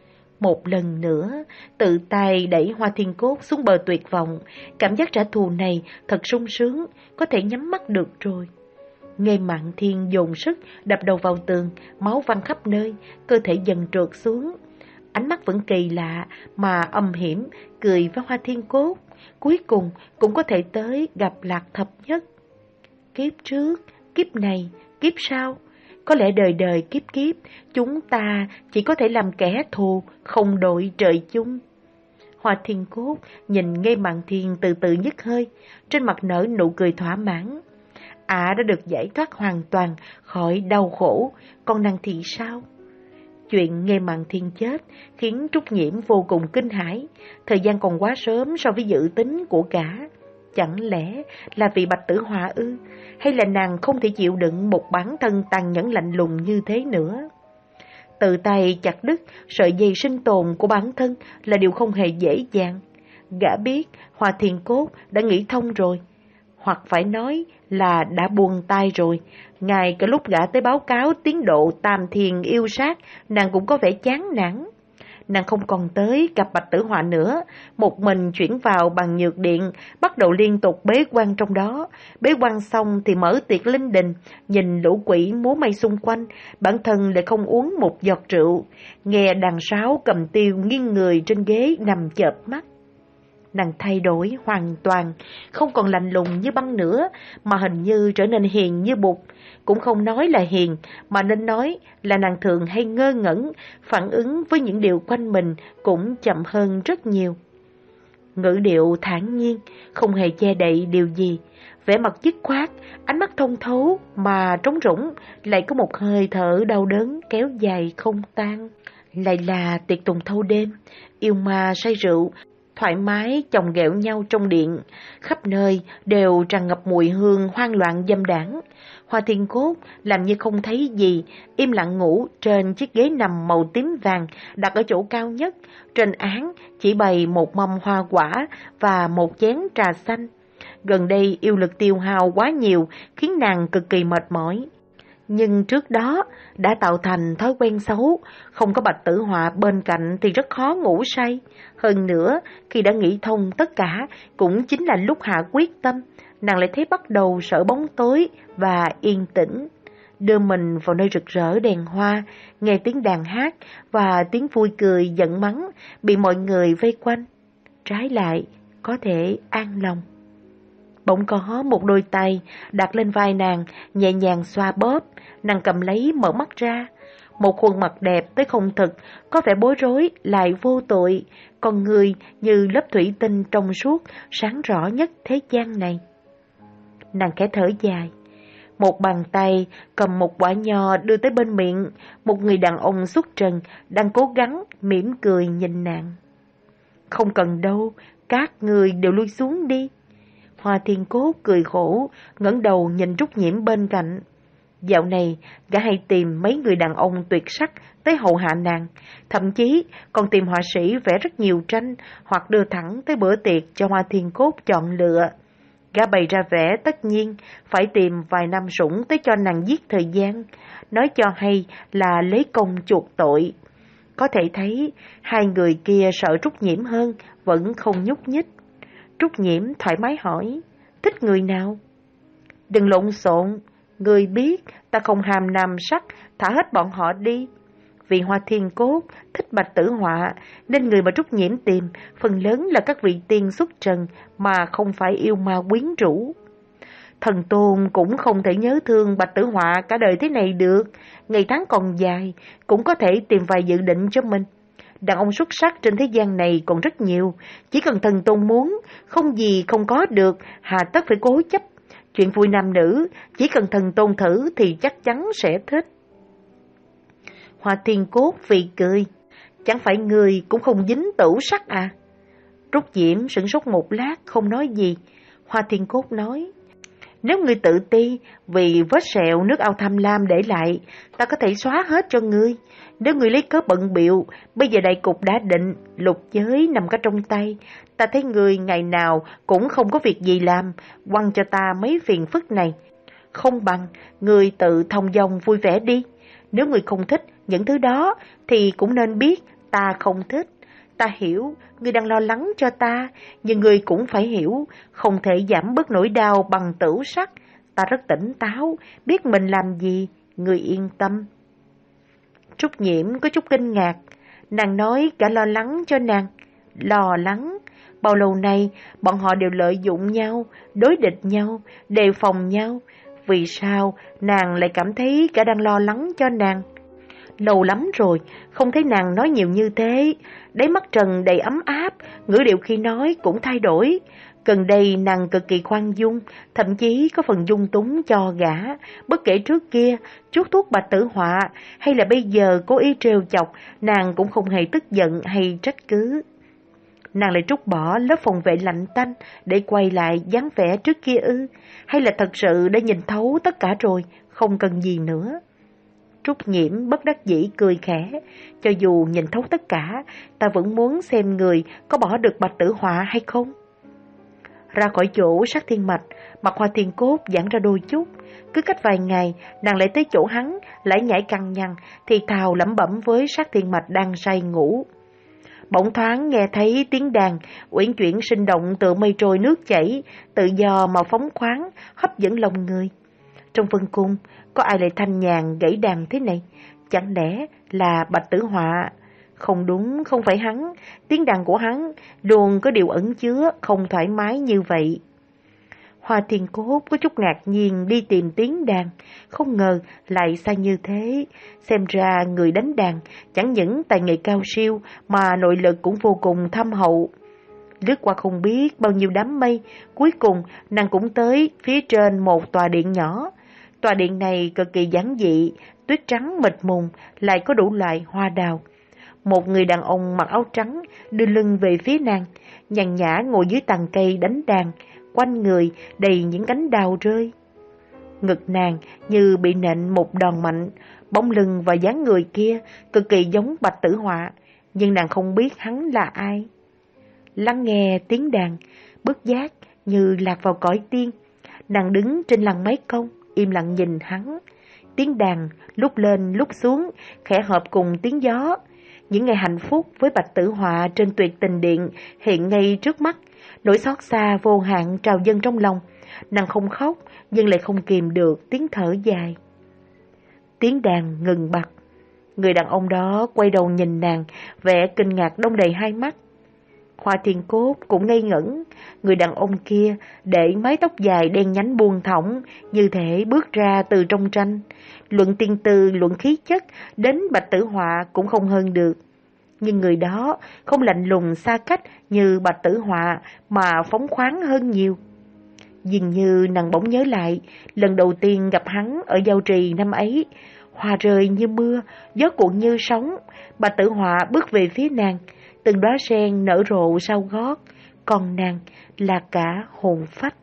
Một lần nữa, tự tay đẩy Hoa Thiên Cốt xuống bờ tuyệt vọng, cảm giác trả thù này thật sung sướng, có thể nhắm mắt được rồi. Ngay Mạn Thiên dồn sức đập đầu vào tường, máu văng khắp nơi, cơ thể dần trượt xuống. Ánh mắt vẫn kỳ lạ mà âm hiểm, cười với Hoa Thiên Cốt, cuối cùng cũng có thể tới gặp Lạc Thập Nhất. Kiếp trước, kiếp này, kiếp sau, có lẽ đời đời kiếp kiếp, chúng ta chỉ có thể làm kẻ thù, không đội trời chung. Hoa Thiên Cốt nhìn Ngay Mạn Thiên từ từ nhấc hơi, trên mặt nở nụ cười thỏa mãn. À đã được giải thoát hoàn toàn khỏi đau khổ, còn nàng thì sao? Chuyện Ngay Mạn Thiên chết khiến Trúc Nhiễm vô cùng kinh hãi, thời gian còn quá sớm so với dự tính của gã. Chẳng lẽ là vì Bạch Tử Họa ư? Hay là nàng không thể chịu đựng một bản thân tàn nhẫn lạnh lùng như thế nữa? Tự tay chặt đứt sợi dây sinh tồn của bản thân là điều không hề dễ dàng. Gã biết Hoa Thiên Cốt đã nghĩ thông rồi, hoặc phải nói là đã buông tay rồi. Ngay cả lúc gã tới báo cáo tiến độ tam thiền yêu sát, nàng cũng có vẻ chán nản. nàng không còn tới gặp Bạch Tử Họa nữa, một mình chuyển vào bàn nhược điện, bắt đầu liên tục bế quan trong đó. Bế quan xong thì mở tiệc linh đình, nhìn lũ quỷ múa may xung quanh, bản thân lại không uống một giọt rượu, nghe đàn sáo cầm tiêu nghiêng người trên ghế nằm chợp mắt. Nàng thay đổi hoàn toàn, không còn lạnh lùng như băng nữa, mà hình như trở nên hiền như bụt. Cũng không nói là hiền, mà nên nói là nàng thường hay ngơ ngẩn, phản ứng với những điều quanh mình cũng chậm hơn rất nhiều. Ngữ điệu thản nhiên, không hề che đậy điều gì, vẻ mặt dứt khoát, ánh mắt thông thấu mà trống rỗng, lại có một hơi thở đau đớn kéo dài không tan. Lại là tiệc tùng thâu đêm, yêu ma say rượu, thoải mái chồng ghẹo nhau trong điện, khắp nơi đều tràn ngập mùi hương hoang loạn dâm đãng. Hoa Thiên Cốt làm như không thấy gì, im lặng ngủ trên chiếc ghế nằm màu tím vàng đặt ở chỗ cao nhất. Trên án chỉ bày một mâm hoa quả và một chén trà xanh. Gần đây yêu lực tiêu hao quá nhiều khiến nàng cực kỳ mệt mỏi. Nhưng trước đó đã tạo thành thói quen xấu, không có Bạch Tử Họa bên cạnh thì rất khó ngủ say. Hơn nữa, khi đã nghĩ thông tất cả cũng chính là lúc hạ quyết tâm, nàng lại thấy bắt đầu sợ bóng tối và yên tĩnh. Đưa mình vào nơi rực rỡ đèn hoa, nghe tiếng đàn hát và tiếng vui cười giận mắng, bị mọi người vây quanh. Trái lại, có thể an lòng. Bỗng có một đôi tay đặt lên vai nàng, nhẹ nhàng xoa bóp, nàng cầm lấy mở mắt ra. Một khuôn mặt đẹp tới không thực, có vẻ bối rối lại vô tội, con người như lớp thủy tinh trong suốt, sáng rõ nhất thế gian này. Nàng khẽ thở dài, một bàn tay cầm một quả nho đưa tới bên miệng, một người đàn ông xuất trần đang cố gắng mỉm cười nhìn nàng. Không cần đâu, các người đều lui xuống đi. Hoa Thiên Cốt cười khổ, ngẩng đầu nhìn Trúc Nhiễm bên cạnh. Dạo này, gã hay tìm mấy người đàn ông tuyệt sắc tới hầu hạ nàng, thậm chí còn tìm họa sĩ vẽ rất nhiều tranh hoặc đưa thẳng tới bữa tiệc cho Hoa Thiên Cốt chọn lựa. Gã bày ra vẻ tất nhiên, phải tìm vài năm sủng tới cho nàng giết thời gian, nói cho hay là lấy công chuộc tội. Có thể thấy, hai người kia sợ Trúc Nhiễm hơn, vẫn không nhúc nhích. Trúc Nhiễm thoải mái hỏi, thích người nào? Đừng lộn xộn, người biết ta không hàm nam sắc, thả hết bọn họ đi. Vì Hoa Thiên Cốt thích Bạch Tử Họa, nên người mà Trúc Nhiễm tìm phần lớn là các vị tiên xuất trần mà không phải yêu ma quyến rũ. Thần Tôn cũng không thể nhớ thương Bạch Tử Họa cả đời thế này được, ngày tháng còn dài, cũng có thể tìm vài dự định cho mình. Đàn ông xuất sắc trên thế gian này còn rất nhiều, chỉ cần Thần Tôn muốn, không gì không có được, hà tất phải cố chấp. Chuyện vui nam nữ, chỉ cần Thần Tôn thử thì chắc chắn sẽ thích. Hoa Thiên Cốt vì cười, chẳng phải người cũng không dính tửu sắc à? Trúc Diễm sửng sốt một lát không nói gì. Hoa Thiên Cốt nói, nếu ngươi tự ti vì vết sẹo nước ao tham lam để lại, ta có thể xóa hết cho ngươi. Nếu ngươi lấy cớ bận bịu, bây giờ đại cục đã định, lục giới nằm cả trong tay. Ta thấy ngươi ngày nào cũng không có việc gì làm, quăng cho ta mấy phiền phức này. Không bằng ngươi tự thông dong vui vẻ đi. Nếu ngươi không thích những thứ đó thì cũng nên biết ta không thích. Ta hiểu, ngươi đang lo lắng cho ta, nhưng ngươi cũng phải hiểu, không thể giảm bớt nỗi đau bằng tửu sắc. Ta rất tỉnh táo, biết mình làm gì, ngươi yên tâm. Trúc Nhiễm có chút kinh ngạc, nàng nói cả lo lắng cho nàng. Lo lắng? Bao lâu nay, bọn họ đều lợi dụng nhau, đối địch nhau, đề phòng nhau. Vì sao nàng lại cảm thấy cả đang lo lắng cho nàng? Lâu lắm rồi, không thấy nàng nói nhiều như thế. Đáy mắt Trần đầy ấm áp, ngữ điệu khi nói cũng thay đổi. Gần đây nàng cực kỳ khoan dung, thậm chí có phần dung túng cho gã. Bất kể trước kia, chuốt thuốc Bạch Tử Họa, hay là bây giờ cố ý trêu chọc, nàng cũng không hề tức giận hay trách cứ. Nàng lại trút bỏ lớp phòng vệ lạnh tanh để quay lại dáng vẻ trước kia ư? Hay là thật sự đã nhìn thấu tất cả rồi, không cần gì nữa? Trúc Nhiễm bất đắc dĩ cười khẽ, cho dù nhìn thấu tất cả, ta vẫn muốn xem người có bỏ được Bạch Tử Họa hay không. Ra khỏi chỗ Sát Thiên Mạch, mặt Hoa Thiên Cốt giãn ra đôi chút. Cứ cách vài ngày, nàng lại tới chỗ hắn, lại nhảy căng nhằn, thì thào lẩm bẩm với Sát Thiên Mạch đang say ngủ. Bỗng thoáng nghe thấy tiếng đàn, uyển chuyển sinh động tựa mây trôi nước chảy, tự do mà phóng khoáng, hấp dẫn lòng người. Trong vân cung, có ai lại thanh nhàn gãy đàn thế này? Chẳng lẽ là Bạch Tử Họa? Không đúng, không phải hắn. Tiếng đàn của hắn luôn có điều ẩn chứa, không thoải mái như vậy. Hoa Thiên Cốt có chút ngạc nhiên đi tìm tiếng đàn, không ngờ lại sai như thế. Xem ra người đánh đàn chẳng những tài nghệ cao siêu mà nội lực cũng vô cùng thâm hậu. Lướt qua không biết bao nhiêu đám mây, cuối cùng nàng cũng tới phía trên một tòa điện nhỏ. Tòa điện này cực kỳ giản dị, tuyết trắng mịt mùng, lại có đủ loại hoa đào. Một người đàn ông mặc áo trắng đưa lưng về phía nàng, nhàn nhã ngồi dưới tàn cây đánh đàn, quanh người đầy những cánh đào rơi. Ngực nàng như bị nện một đòn mạnh, bóng lưng và dáng người kia cực kỳ giống Bạch Tử Họa, nhưng nàng không biết hắn là ai. Lắng nghe tiếng đàn, bất giác như lạc vào cõi tiên. Nàng đứng trên làn mái công, im lặng nhìn hắn. Tiếng đàn lúc lên lúc xuống, khẽ hợp cùng tiếng gió. Những ngày hạnh phúc với Bạch Tử Họa trên tuyệt tình điện hiện ngay trước mắt. Nỗi xót xa vô hạn trào dâng trong lòng. Nàng không khóc, nhưng lại không kìm được tiếng thở dài. Tiếng đàn ngừng bặt. Người đàn ông đó quay đầu nhìn nàng, vẻ kinh ngạc đông đầy hai mắt. Hoa Thiên Cốt cũng ngây ngẩn. Người đàn ông kia để mái tóc dài đen nhánh buông thõng, như thể bước ra từ trong tranh. Luận tiên tư, luận khí chất, đến Bạch Tử Họa cũng không hơn được. Nhưng người đó không lạnh lùng xa cách như Bạch Tử Họa, mà phóng khoáng hơn nhiều. Dường như nàng bỗng nhớ lại, lần đầu tiên gặp hắn ở Giao Trì năm ấy, hoa rơi như mưa, gió cuộn như sóng. Bạch Tử Họa bước về phía nàng, từng đóa sen nở rộ sau gót, còn nàng là cả hồn phách.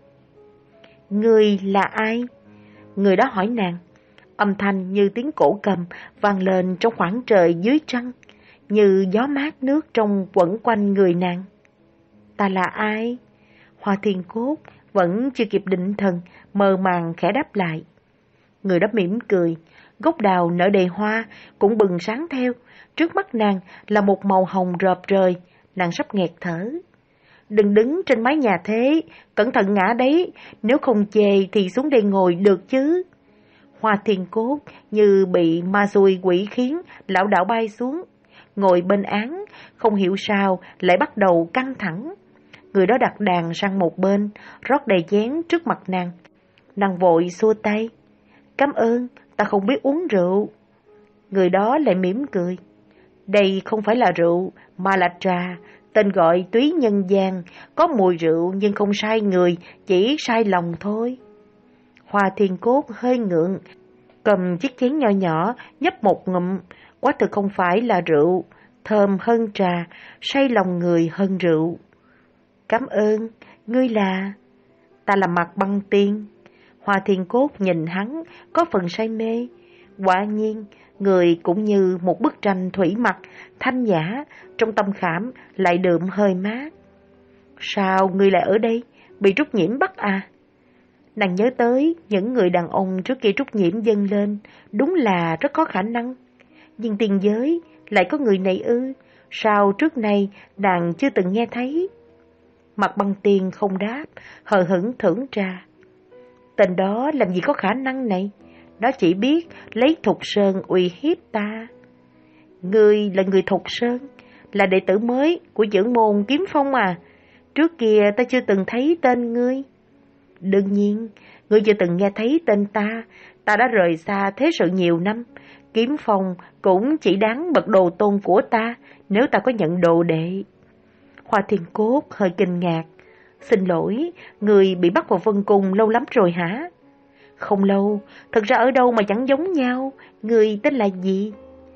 Người là ai? Người đó hỏi nàng. Âm thanh như tiếng cổ cầm vang lên trong khoảng trời dưới trăng, như gió mát nước trong quẩn quanh người nàng. Ta là ai? Hoa Thiên Cốt vẫn chưa kịp định thần, mơ màng khẽ đáp lại. Người đó mỉm cười, gốc đào nở đầy hoa cũng bừng sáng theo. Trước mắt nàng là một màu hồng rợp rời, nàng sắp nghẹt thở. Đừng đứng trên mái nhà thế, cẩn thận ngã đấy, nếu không chê thì xuống đây ngồi được chứ. Hoa Thiên Cốt như bị ma xui quỷ khiến, lảo đảo bay xuống. Ngồi bên án, không hiểu sao lại bắt đầu căng thẳng. Người đó đặt đàn sang một bên, rót đầy chén trước mặt nàng. Nàng vội xua tay. Cảm ơn, ta không biết uống rượu. Người đó lại mỉm cười. Đây không phải là rượu, mà là trà, tên gọi túy nhân gian, có mùi rượu nhưng không sai người, chỉ sai lòng thôi. Hoa Thiên Cốt hơi ngượng, cầm chiếc chén nhỏ nhỏ, nhấp một ngụm, quả thực không phải là rượu, thơm hơn trà, say lòng người hơn rượu. Cảm ơn, ngươi là... Ta là Mạc Băng Tiên. Hoa Thiên Cốt nhìn hắn, có phần say mê. Quả nhiên, người cũng như một bức tranh thủy mặc, thanh nhã, trong tâm khảm lại đượm hơi mát. Sao ngươi lại ở đây? Bị Trúc Nhiễm bắt à? Nàng nhớ tới những người đàn ông trước khi Trúc Nhiễm dâng lên, đúng là rất có khả năng. Nhưng tiền giới lại có người này ư? Sao trước nay nàng chưa từng nghe thấy? Mạc Băng Tiên không đáp, hờ hững thưởng trà. Tên đó làm gì có khả năng này? Nó chỉ biết lấy Thục Sơn uy hiếp ta. Ngươi là người Thục Sơn, là đệ tử mới của trưởng môn Kiếm Phong à? Trước kia ta chưa từng thấy tên ngươi. Đương nhiên, ngươi chưa từng nghe thấy tên ta. Ta đã rời xa thế sự nhiều năm. Kiếm Phong cũng chỉ đáng bậc đồ tôn của ta nếu ta có nhận đồ đệ. Hoa Thiên Cốt hơi kinh ngạc. Xin lỗi, người bị bắt vào Vân Cung lâu lắm rồi hả? Không lâu, thật ra ở đâu mà chẳng giống nhau. Người tên là gì?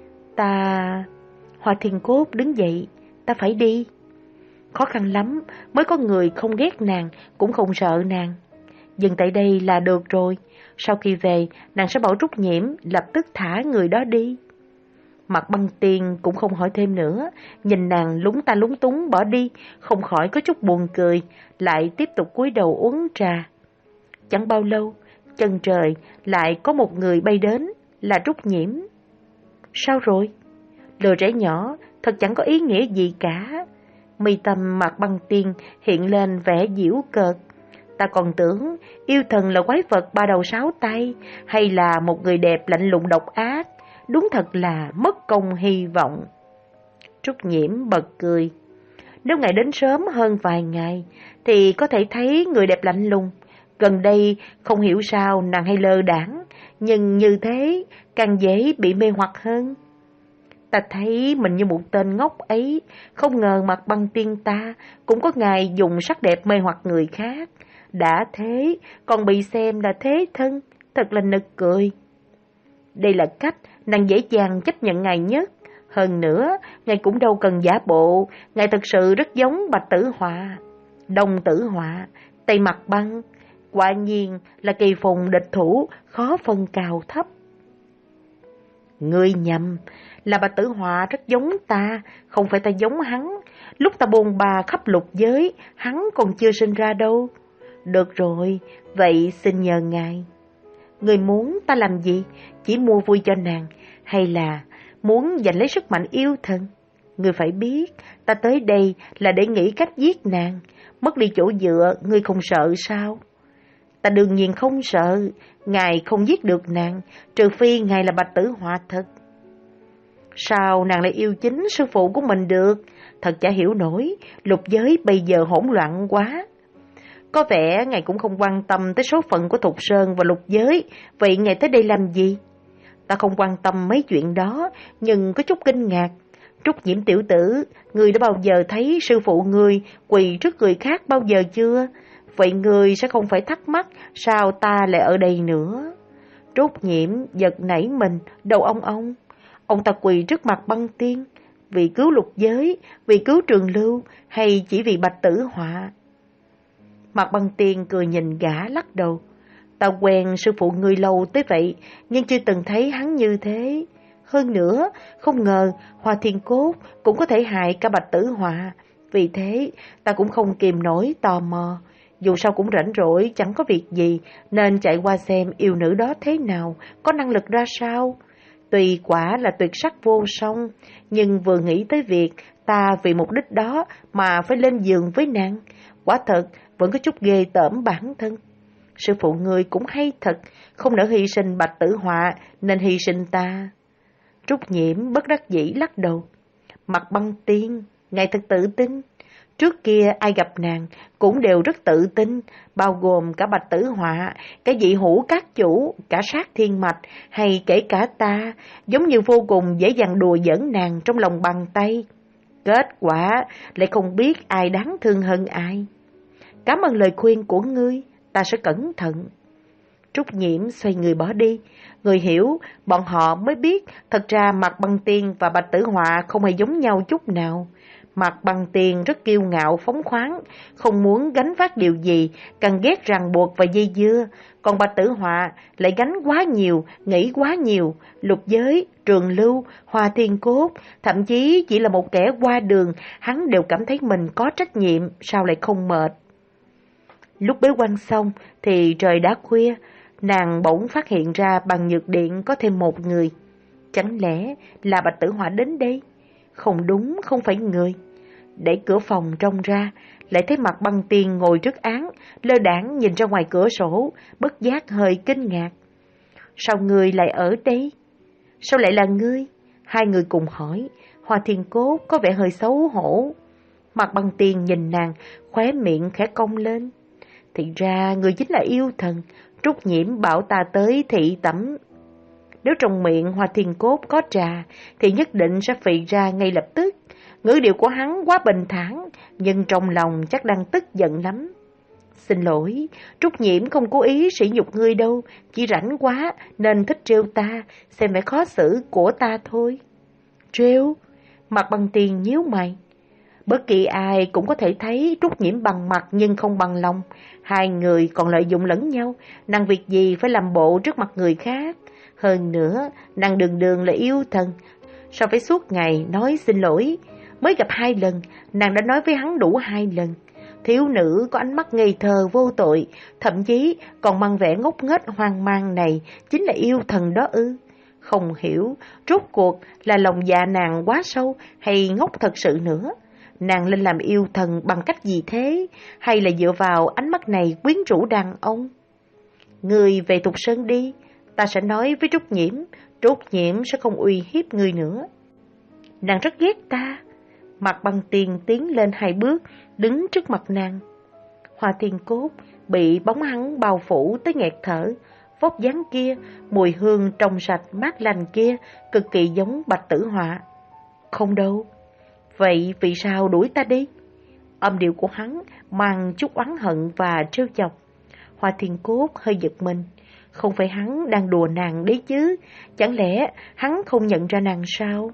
Ta... Hoa Thiên Cốt đứng dậy. Ta phải đi. Khó khăn lắm mới có người không ghét nàng, cũng không sợ nàng. Dừng tại đây là được rồi. Sau khi về, nàng sẽ bảo Trúc Nhiễm lập tức thả người đó đi. Mạc Băng Tiên cũng không hỏi thêm nữa, nhìn nàng lúng ta lúng túng bỏ đi, không khỏi có chút buồn cười, lại tiếp tục cúi đầu uống trà. Chẳng bao lâu, chân trời lại có một người bay đến, là Trúc Nhiễm. Sao rồi? Đứa trẻ nhỏ thật chẳng có ý nghĩa gì cả. Mi tâm Mạc Băng Tiên hiện lên vẻ giễu cợt. Ta còn tưởng yêu thần là quái vật ba đầu sáu tay, hay là một người đẹp lạnh lùng độc ác. Đúng thật là mất công hy vọng. Trúc Nhiễm bật cười. Nếu ngài đến sớm hơn vài ngày thì có thể thấy người đẹp lạnh lùng. Gần đây không hiểu sao nàng hay lơ đãng, nhưng như thế càng dễ bị mê hoặc hơn. Ta thấy mình như một tên ngốc ấy, không ngờ Mạc Băng Tiên ta cũng có ngày dùng sắc đẹp mê hoặc người khác. Đã thế còn bị xem là thế thân, thật là nực cười. Đây là cách nàng dễ dàng chấp nhận ngài nhất. Hơn nữa, ngài cũng đâu cần giả bộ, ngài thật sự rất giống Bạch Tử Họa. Đông Tử Họa, Tây Mặt Băng, quả nhiên là kỳ phùng địch thủ, khó phân cao thấp. Ngươi nhầm, là Bạch Tử Họa rất giống ta, không phải ta giống hắn. Lúc ta bôn ba khắp lục giới, hắn còn chưa sinh ra đâu. Được rồi, vậy xin nhờ ngài. Người muốn ta làm gì? Chỉ mua vui cho nàng, hay là muốn giành lấy sức mạnh yêu thần? Người phải biết, ta tới đây là để nghĩ cách giết nàng. Mất đi chỗ dựa, ngươi không sợ sao? Ta đương nhiên không sợ, ngài không giết được nàng, trừ phi ngài là Bạch Tử Họa thật. Sao nàng lại yêu chính sư phụ của mình được? Thật chả hiểu nổi, lục giới bây giờ hỗn loạn quá. Có vẻ ngài cũng không quan tâm tới số phận của Thục Sơn và lục giới, vậy ngài tới đây làm gì? Ta không quan tâm mấy chuyện đó, nhưng có chút kinh ngạc. Trúc Nhiễm tiểu tử, ngươi đã bao giờ thấy sư phụ ngươi quỳ trước người khác bao giờ chưa? Vậy ngươi sẽ không phải thắc mắc sao ta lại ở đây nữa. Trúc Nhiễm giật nảy mình, đầu ông ông. Ông ta quỳ trước mặt Băng Tiên, vì cứu lục giới, vì cứu Trường Lưu, hay chỉ vì Bạch Tử Họa? Mặt Băng Tiên cười nhìn gã lắc đầu. Ta quen sư phụ ngươi lâu tới vậy, nhưng chưa từng thấy hắn như thế. Hơn nữa, không ngờ Hoa Thiên Cốt cũng có thể hại cả Bạch Tử Họa. Vì thế, ta cũng không kìm nổi tò mò. Dù sao cũng rảnh rỗi, chẳng có việc gì, nên chạy qua xem yêu nữ đó thế nào, có năng lực ra sao. Tuy quả là tuyệt sắc vô song, nhưng vừa nghĩ tới việc ta vì mục đích đó mà phải lên giường với nàng, quả thật vẫn có chút ghê tởm bản thân. Sư phụ ngươi cũng hay thật, không nỡ hy sinh Bạch Tử Họa nên hy sinh ta. Trúc Nhiễm bất đắc dĩ lắc đầu. Mặt Băng Tiên, ngài thật tự tin. Trước kia ai gặp nàng cũng đều rất tự tin, bao gồm cả Bạch Tử Họa, cả Dị Hữu Các Chủ, cả Sát Thiên Mạch, hay kể cả ta, giống như vô cùng dễ dàng đùa giỡn nàng trong lòng bàn tay. Kết quả lại không biết ai đáng thương hơn ai. Cảm ơn lời khuyên của ngươi, ta sẽ cẩn thận. Trúc Nhiễm xoay người bỏ đi. Người hiểu, bọn họ mới biết thật ra Mạc Băng Tiên và Bạch Tử Họa không hề giống nhau chút nào. Mạc Băng Tiên rất kiêu ngạo phóng khoáng, không muốn gánh vác điều gì, càng ghét ràng buộc và dây dưa. Còn Bạch Tử Họa lại gánh quá nhiều, nghĩ quá nhiều. Lục giới, Trường Lưu, Hoa Thiên Cốt, thậm chí chỉ là một kẻ qua đường, hắn đều cảm thấy mình có trách nhiệm, sao lại không mệt. Lúc bế quan xong thì trời đã khuya, nàng bỗng phát hiện ra bằng nhược điện có thêm một người. Chẳng lẽ là Bạch Tử Họa đến đây? Không đúng, không phải người. Đẩy cửa phòng trông ra, lại thấy Mạc Băng Tiên ngồi trước án, lơ đãng nhìn ra ngoài cửa sổ, bất giác hơi kinh ngạc. Sao ngươi lại ở đây? Sao lại là ngươi? Hai người cùng hỏi. Hoa Thiên Cốt có vẻ hơi xấu hổ. Mạc Băng Tiên nhìn nàng, khóe miệng khẽ cong lên. Thì ra người chính là yêu thần. Trúc Nhiễm bảo ta tới thị tẩm. Nếu trong miệng Hoa Thiên Cốt có trà thì nhất định sẽ phì ra ngay lập tức. Ngữ điệu của hắn quá bình thản, nhưng trong lòng chắc đang tức giận lắm. Xin lỗi, Trúc Nhiễm không cố ý sỉ nhục ngươi đâu, chỉ rảnh quá nên thích trêu ta, xem vẻ khó xử của ta thôi. Trêu? Mạc Băng Tiên nhíu mày. Bất kỳ ai cũng có thể thấy Trúc Nhiễm bằng mặt nhưng không bằng lòng. Hai người còn lợi dụng lẫn nhau, nàng việc gì phải làm bộ trước mặt người khác. Hơn nữa, nàng đường đường là yêu thần, sao phải suốt ngày nói xin lỗi. Mới gặp hai lần, nàng đã nói với hắn đủ hai lần. Thiếu nữ có ánh mắt ngây thơ vô tội, thậm chí còn mang vẻ ngốc nghếch hoang mang này chính là yêu thần đó ư? Không hiểu rốt cuộc là lòng dạ nàng quá sâu hay ngốc thật sự nữa. Nàng lên làm yêu thần bằng cách gì thế? Hay là dựa vào ánh mắt này quyến rũ đàn ông? Người về Thục Sơn đi, ta sẽ nói với Trúc Nhiễm, Trúc Nhiễm sẽ không uy hiếp người nữa. Nàng rất ghét ta. Mạc Băng Tiên tiến lên hai bước, đứng trước mặt nàng. Hoa Thiên Cốt bị bóng hắn bao phủ tới nghẹt thở. Vóc dáng kia, mùi hương trong sạch mát lành kia, cực kỳ giống Bạch Tử Họa. Không đâu. Vậy vì sao đuổi ta đi? Âm điệu của hắn mang chút oán hận và trêu chọc. Hoa Thiên Cốt hơi giật mình. Không phải hắn đang đùa nàng đấy chứ? Chẳng lẽ hắn không nhận ra nàng sao?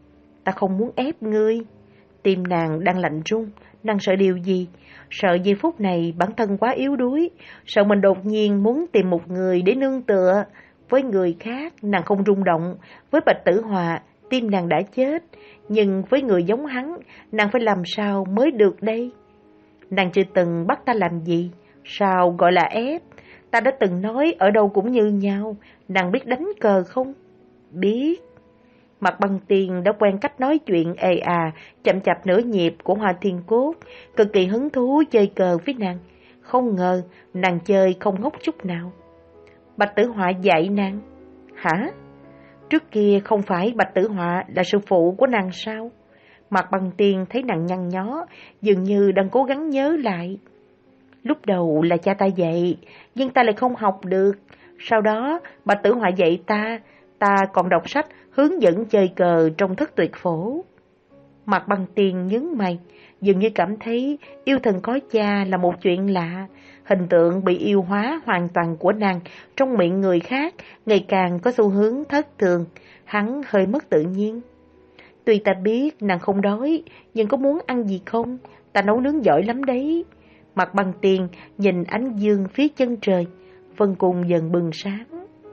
Ta không muốn ép ngươi. Tim nàng đang lạnh run. Nàng sợ điều gì? Sợ giây phút này bản thân quá yếu đuối. Sợ mình đột nhiên muốn tìm một người để nương tựa. Với người khác nàng không rung động. Với Bạch Tử Họa tim nàng đã chết. Nhưng với người giống hắn, nàng phải làm sao mới được đây? Nàng chưa từng bắt ta làm gì. Sao gọi là ép? Ta đã từng nói ở đâu cũng như nhau. Nàng biết đánh cờ không? Biết. Mạc Băng Tiên đã quen cách nói chuyện ề à, chậm chạp nửa nhịp của Hoa Thiên Cốt, cực kỳ hứng thú chơi cờ với nàng. Không ngờ nàng chơi không ngốc chút nào. Bạch Tử Họa dạy nàng. Hả? Trước kia không phải Bạch Tử Họa là sư phụ của nàng sao? Mạc Băng Tiên thấy nàng nhăn nhó, dường như đang cố gắng nhớ lại. Lúc đầu là cha ta dạy, nhưng ta lại không học được. Sau đó Bạch Tử Họa dạy ta, ta còn đọc sách hướng dẫn chơi cờ trong thất tuyệt phổ. Mạc Băng Tiên nhướng mày, dường như cảm thấy yêu thần có cha là một chuyện lạ. Hình tượng bị yêu hóa hoàn toàn của nàng trong miệng người khác ngày càng có xu hướng thất thường. Hắn hơi mất tự nhiên. Tuy ta biết nàng không đói, nhưng có muốn ăn gì không? Ta nấu nướng giỏi lắm đấy. Mạc Băng Tiên nhìn ánh dương phía chân trời, vân cung dần bừng sáng.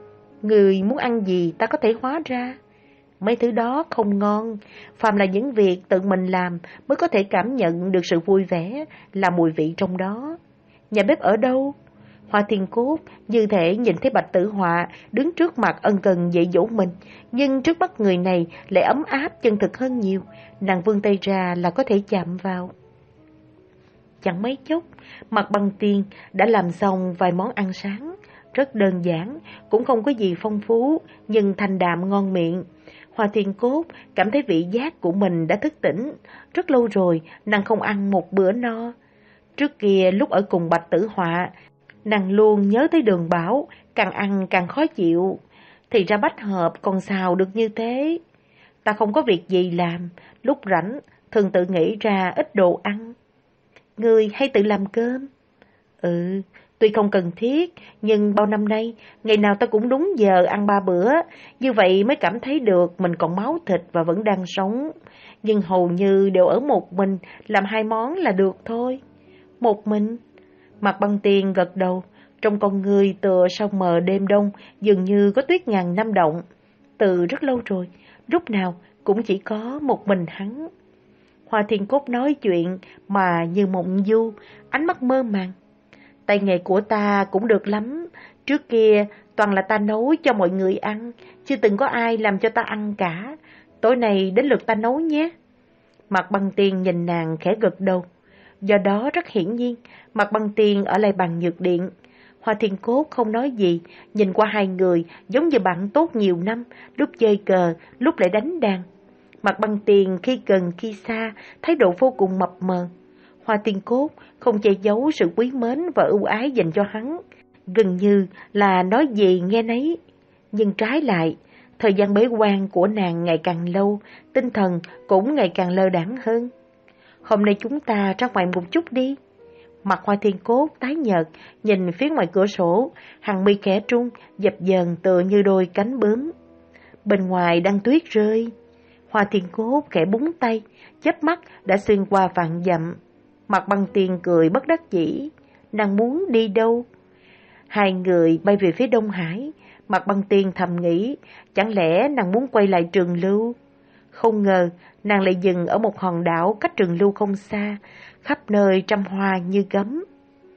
Người muốn ăn gì ta có thể hóa ra. Mấy thứ đó không ngon, phàm là những việc tự mình làm mới có thể cảm nhận được sự vui vẻ, là mùi vị trong đó. Nhà bếp ở đâu? Hoa Thiên Cốt như thể nhìn thấy Bạch Tử Họa đứng trước mặt ân cần dạy dỗ mình, nhưng trước mắt người này lại ấm áp chân thực hơn nhiều. Nàng vươn tay ra là có thể chạm vào. Chẳng mấy chốc, Mạc Băng Tiên đã làm xong vài món ăn sáng, rất đơn giản, cũng không có gì phong phú, nhưng thanh đạm ngon miệng. Hoa Thiên Cốt cảm thấy vị giác của mình đã thức tỉnh. Rất lâu rồi nàng không ăn một bữa no. Trước kia lúc ở cùng Bạch Tử Họa, nàng luôn nhớ tới Đường Bảo, càng ăn càng khó chịu. Thì ra bách hợp còn xào được như thế. Ta không có việc gì làm, lúc rảnh thường tự nghĩ ra ít đồ ăn. Người hay tự làm cơm? Ừ, tuy không cần thiết, nhưng bao năm nay, ngày nào ta cũng đúng giờ ăn ba bữa, như vậy mới cảm thấy được mình còn máu thịt và vẫn đang sống. Nhưng hầu như đều ở một mình, làm hai món là được thôi. Một mình? Mạc Băng Tiên gật đầu, trong con người tựa sau mờ đêm đông, dường như có tuyết ngàn năm động. Từ rất lâu rồi, lúc nào cũng chỉ có một mình hắn. Hoa Thiên Cốt nói chuyện mà như mộng du, ánh mắt mơ màng. Tay nghề của ta cũng được lắm, trước kia toàn là ta nấu cho mọi người ăn, chưa từng có ai làm cho ta ăn cả. Tối nay đến lượt ta nấu nhé. Mạc Băng Tiên nhìn nàng khẽ gật đầu. Do đó rất hiển nhiên, Mạc Băng Tiên ở lại bàn nhược điện. Hoa Thiên Cốt không nói gì, nhìn qua hai người giống như bạn tốt nhiều năm, lúc chơi cờ, lúc lại đánh đàn. Mạc Băng Tiên khi gần khi xa, thái độ vô cùng mập mờ. Hoa Thiên Cốt không che giấu sự quý mến và ưu ái dành cho hắn, gần như là nói gì nghe nấy. Nhưng trái lại, thời gian bế quan của nàng ngày càng lâu, tinh thần cũng ngày càng lơ đãng hơn. Hôm nay chúng ta ra ngoài một chút đi. Mặt Hoa Thiên Cốt tái nhợt, nhìn phía ngoài cửa sổ, hàng mi khẽ trung, dập dờn tựa như đôi cánh bướm. Bên ngoài đang tuyết rơi. Hoa Thiên Cốt khẽ búng tay, chớp mắt đã xuyên qua vạn dặm. Mạc Băng Tiên cười bất đắc dĩ. Nàng muốn đi đâu? Hai người bay về phía Đông Hải. Mạc Băng Tiên thầm nghĩ, chẳng lẽ nàng muốn quay lại Trường Lưu? Không ngờ, nàng lại dừng ở một hòn đảo cách Trường Lưu không xa, khắp nơi trăm hoa như gấm.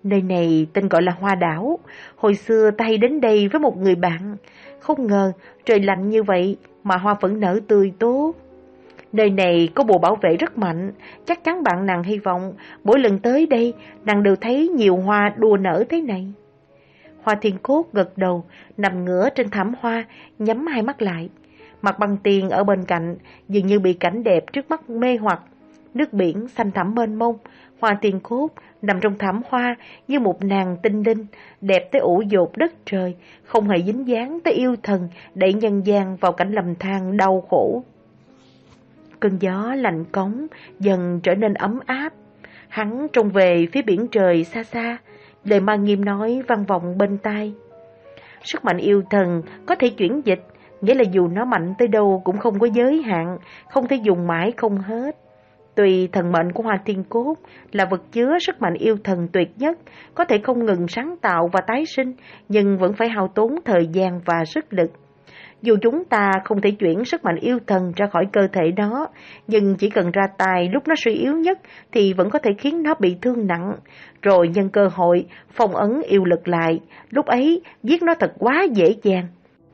Nơi này tên gọi là Hoa Đảo. Hồi xưa ta hay đến đây với một người bạn. Không ngờ trời lạnh như vậy mà hoa vẫn nở tươi tốt. Nơi này có bộ bảo vệ rất mạnh. Chắc chắn bạn nàng hy vọng mỗi lần tới đây nàng đều thấy nhiều hoa đua nở thế này. Hoa Thiên Cốt gật đầu, nằm ngửa trên thảm hoa, nhắm hai mắt lại. Mặt Băng Tiên ở bên cạnh dường như bị cảnh đẹp trước mắt mê hoặc. Nước biển xanh thẳm mênh mông, Hoa Thiên Cốt nằm trong thảm hoa như một nàng tinh linh, đẹp tới ủ dột đất trời, không hề dính dáng tới yêu thần đẩy nhân gian vào cảnh lầm than đau khổ. Cơn gió lạnh cống dần trở nên ấm áp. Hắn trông về phía biển trời xa xa, lời Ma Nghiêm nói vang vọng bên tai. Sức mạnh yêu thần có thể chuyển dịch, nghĩa là dù nó mạnh tới đâu cũng không có giới hạn, không thể dùng mãi không hết. Tuy thần mệnh của Hoa Thiên Cốt là vật chứa sức mạnh yêu thần tuyệt nhất, có thể không ngừng sáng tạo và tái sinh, nhưng vẫn phải hao tốn thời gian và sức lực. Dù chúng ta không thể chuyển sức mạnh yêu thần ra khỏi cơ thể đó, nhưng chỉ cần ra tay lúc nó suy yếu nhất thì vẫn có thể khiến nó bị thương nặng, rồi nhân cơ hội phong ấn yêu lực lại, lúc ấy giết nó thật quá dễ dàng.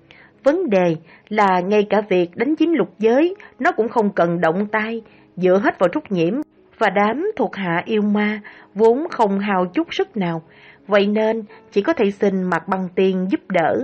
Vấn đề là ngay cả việc đánh chiếm lục giới, nó cũng không cần động tay, dựa hết vào Trúc Nhiễm và đám thuộc hạ yêu ma, vốn không hào chút sức nào, vậy nên chỉ có thể xin Mạc Băng Tiên giúp đỡ.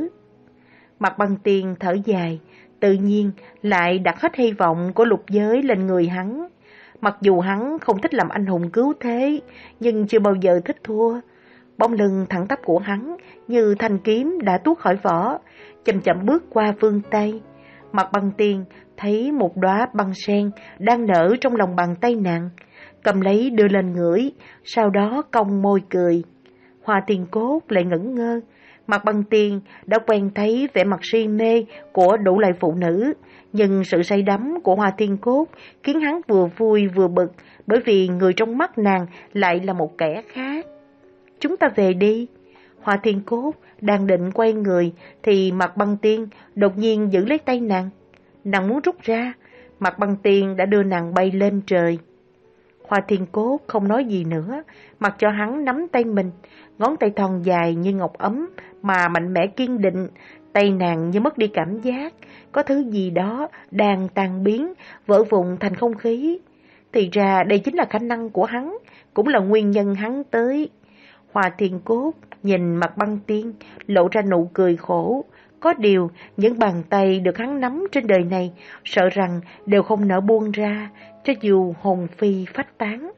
Mạc Băng Tiên thở dài, tự nhiên lại đặt hết hy vọng của lục giới lên người hắn. Mặc dù hắn không thích làm anh hùng cứu thế, nhưng chưa bao giờ thích thua. Bóng lưng thẳng tắp của hắn như thanh kiếm đã tuốt khỏi vỏ, chậm chậm bước qua phương Tây. Mạc Băng Tiên thấy một đóa băng sen đang nở trong lòng bàn tay nàng, cầm lấy đưa lên ngửi, sau đó cong môi cười. Hoa Thiên Cốt lại ngẩn ngơ. Mạc Băng Tiên đã quen thấy vẻ mặt si mê của đủ loại phụ nữ, nhưng sự say đắm của Hoa Thiên Cốt khiến hắn vừa vui vừa bực, bởi vì người trong mắt nàng lại là một kẻ khác. Chúng ta về đi. Hoa Thiên Cốt đang định quay người thì Mạc Băng Tiên đột nhiên giữ lấy tay nàng. Nàng muốn rút ra, Mạc Băng Tiên đã đưa nàng bay lên trời. Hoa Thiên Cốt không nói gì nữa, mặc cho hắn nắm tay mình, ngón tay thon dài như ngọc ấm mà mạnh mẽ kiên định, tay nàng như mất đi cảm giác, có thứ gì đó đang tan biến, vỡ vụn thành không khí. Thì ra đây chính là khả năng của hắn, cũng là nguyên nhân hắn tới. Hoa Thiên Cốt nhìn Mạc Băng Tiên, lộ ra nụ cười khổ. Có điều, những bàn tay được hắn nắm trên đời này, sợ rằng đều không nỡ buông ra, cho dù hồn phi phách tán.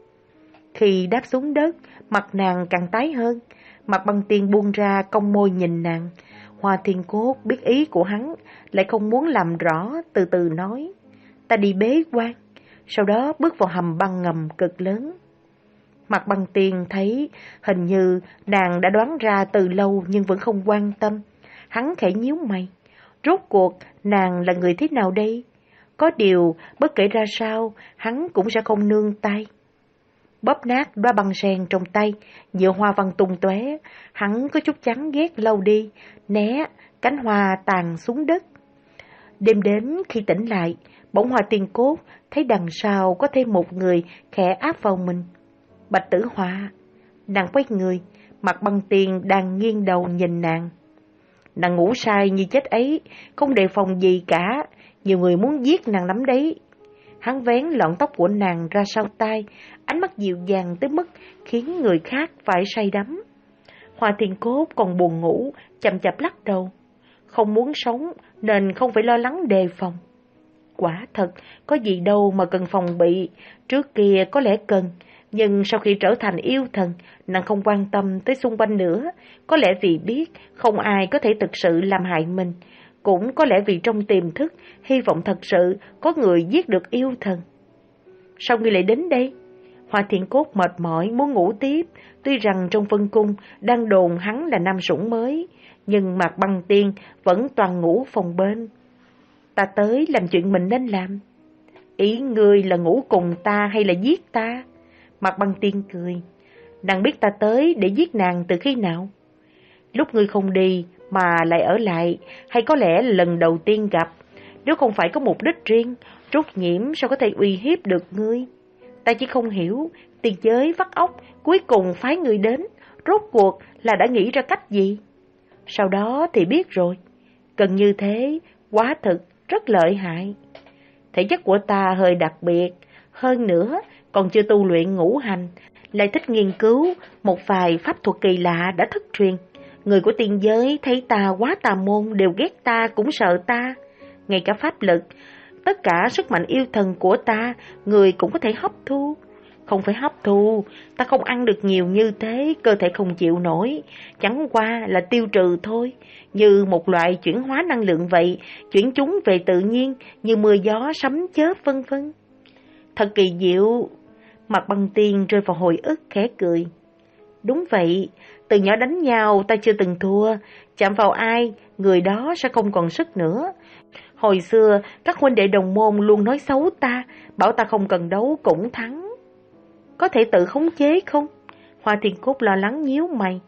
Khi đáp xuống đất, mặt nàng càng tái hơn. Mạc Băng Tiên buông ra cong môi nhìn nàng. Hoa Thiên Cốt biết ý của hắn, lại không muốn làm rõ, từ từ nói. Ta đi bế quan, sau đó bước vào hầm băng ngầm cực lớn. Mạc Băng Tiên thấy hình như nàng đã đoán ra từ lâu nhưng vẫn không quan tâm. Hắn khẽ nhíu mày. Rốt cuộc nàng là người thế nào đây? Có điều bất kể ra sao, hắn cũng sẽ không nương tay. Bóp nát đóa băng sen trong tay, nhựa hoa văn tung tóe, hắn có chút chán ghét lâu đi, né, cánh hoa tàn xuống đất. Đêm đến khi tỉnh lại, bỗng Hoa Thiên Cốt thấy đằng sau có thêm một người khẽ áp vào mình. Bạch Tử Họa. Nàng quay người, Mạc Băng Tiên đang nghiêng đầu nhìn nàng. Nàng ngủ sai như chết ấy, không đề phòng gì cả, nhiều người muốn giết nàng lắm đấy. Hắn vén lọn tóc của nàng ra sau tai, ánh mắt dịu dàng tới mức khiến người khác phải say đắm. Hoa Thiên Cốt còn buồn ngủ, chậm chạp lắc đầu. Không muốn sống nên không phải lo lắng đề phòng. Quả thật, có gì đâu mà cần phòng bị, trước kia có lẽ cần, nhưng sau khi trở thành yêu thần, nàng không quan tâm tới xung quanh nữa, có lẽ vì biết không ai có thể thực sự làm hại mình, cũng có lẽ vì trong tiềm thức hy vọng thật sự có người giết được yêu thần. Sao ngươi lại đến đây? Hoa Thiên Cốt mệt mỏi muốn ngủ tiếp, tuy rằng trong phân cung đang đồn hắn là nam sủng mới, nhưng Mạc Băng Tiên vẫn toàn ngủ phòng bên. Ta tới làm chuyện mình nên làm. Ý ngươi là ngủ cùng ta hay là giết ta? Mạc Băng Tiên cười. Nàng biết ta tới để giết nàng từ khi nào? Lúc ngươi không đi mà lại ở lại, hay có lẽ là lần đầu tiên gặp. Nếu không phải có mục đích riêng, Trúc Nhiễm sao có thể uy hiếp được ngươi? Ta chỉ không hiểu, tiền giới vắt óc cuối cùng phái ngươi đến, rốt cuộc là đã nghĩ ra cách gì? Sau đó thì biết rồi, cần như thế, quá thực, rất lợi hại. Thể chất của ta hơi đặc biệt, hơn nữa còn chưa tu luyện ngũ hành, lại thích nghiên cứu một vài pháp thuật kỳ lạ đã thất truyền. Người của tiên giới thấy ta quá tà môn đều ghét ta cũng sợ ta. Ngay cả pháp lực, tất cả sức mạnh yêu thần của ta, người cũng có thể hấp thu. Không phải hấp thu, ta không ăn được nhiều như thế, cơ thể không chịu nổi, chẳng qua là tiêu trừ thôi, như một loại chuyển hóa năng lượng vậy, chuyển chúng về tự nhiên, như mưa gió sấm chớp vân vân. Thật kỳ diệu. Mặt Băng Tiên rơi vào hồi ức khẽ cười. Đúng vậy, từ nhỏ đánh nhau ta chưa từng thua, chạm vào ai, người đó sẽ không còn sức nữa. Hồi xưa, các huynh đệ đồng môn luôn nói xấu ta, bảo ta không cần đấu cũng thắng. Có thể tự khống chế không? Hoa Thiên Cốt lo lắng nhíu mày.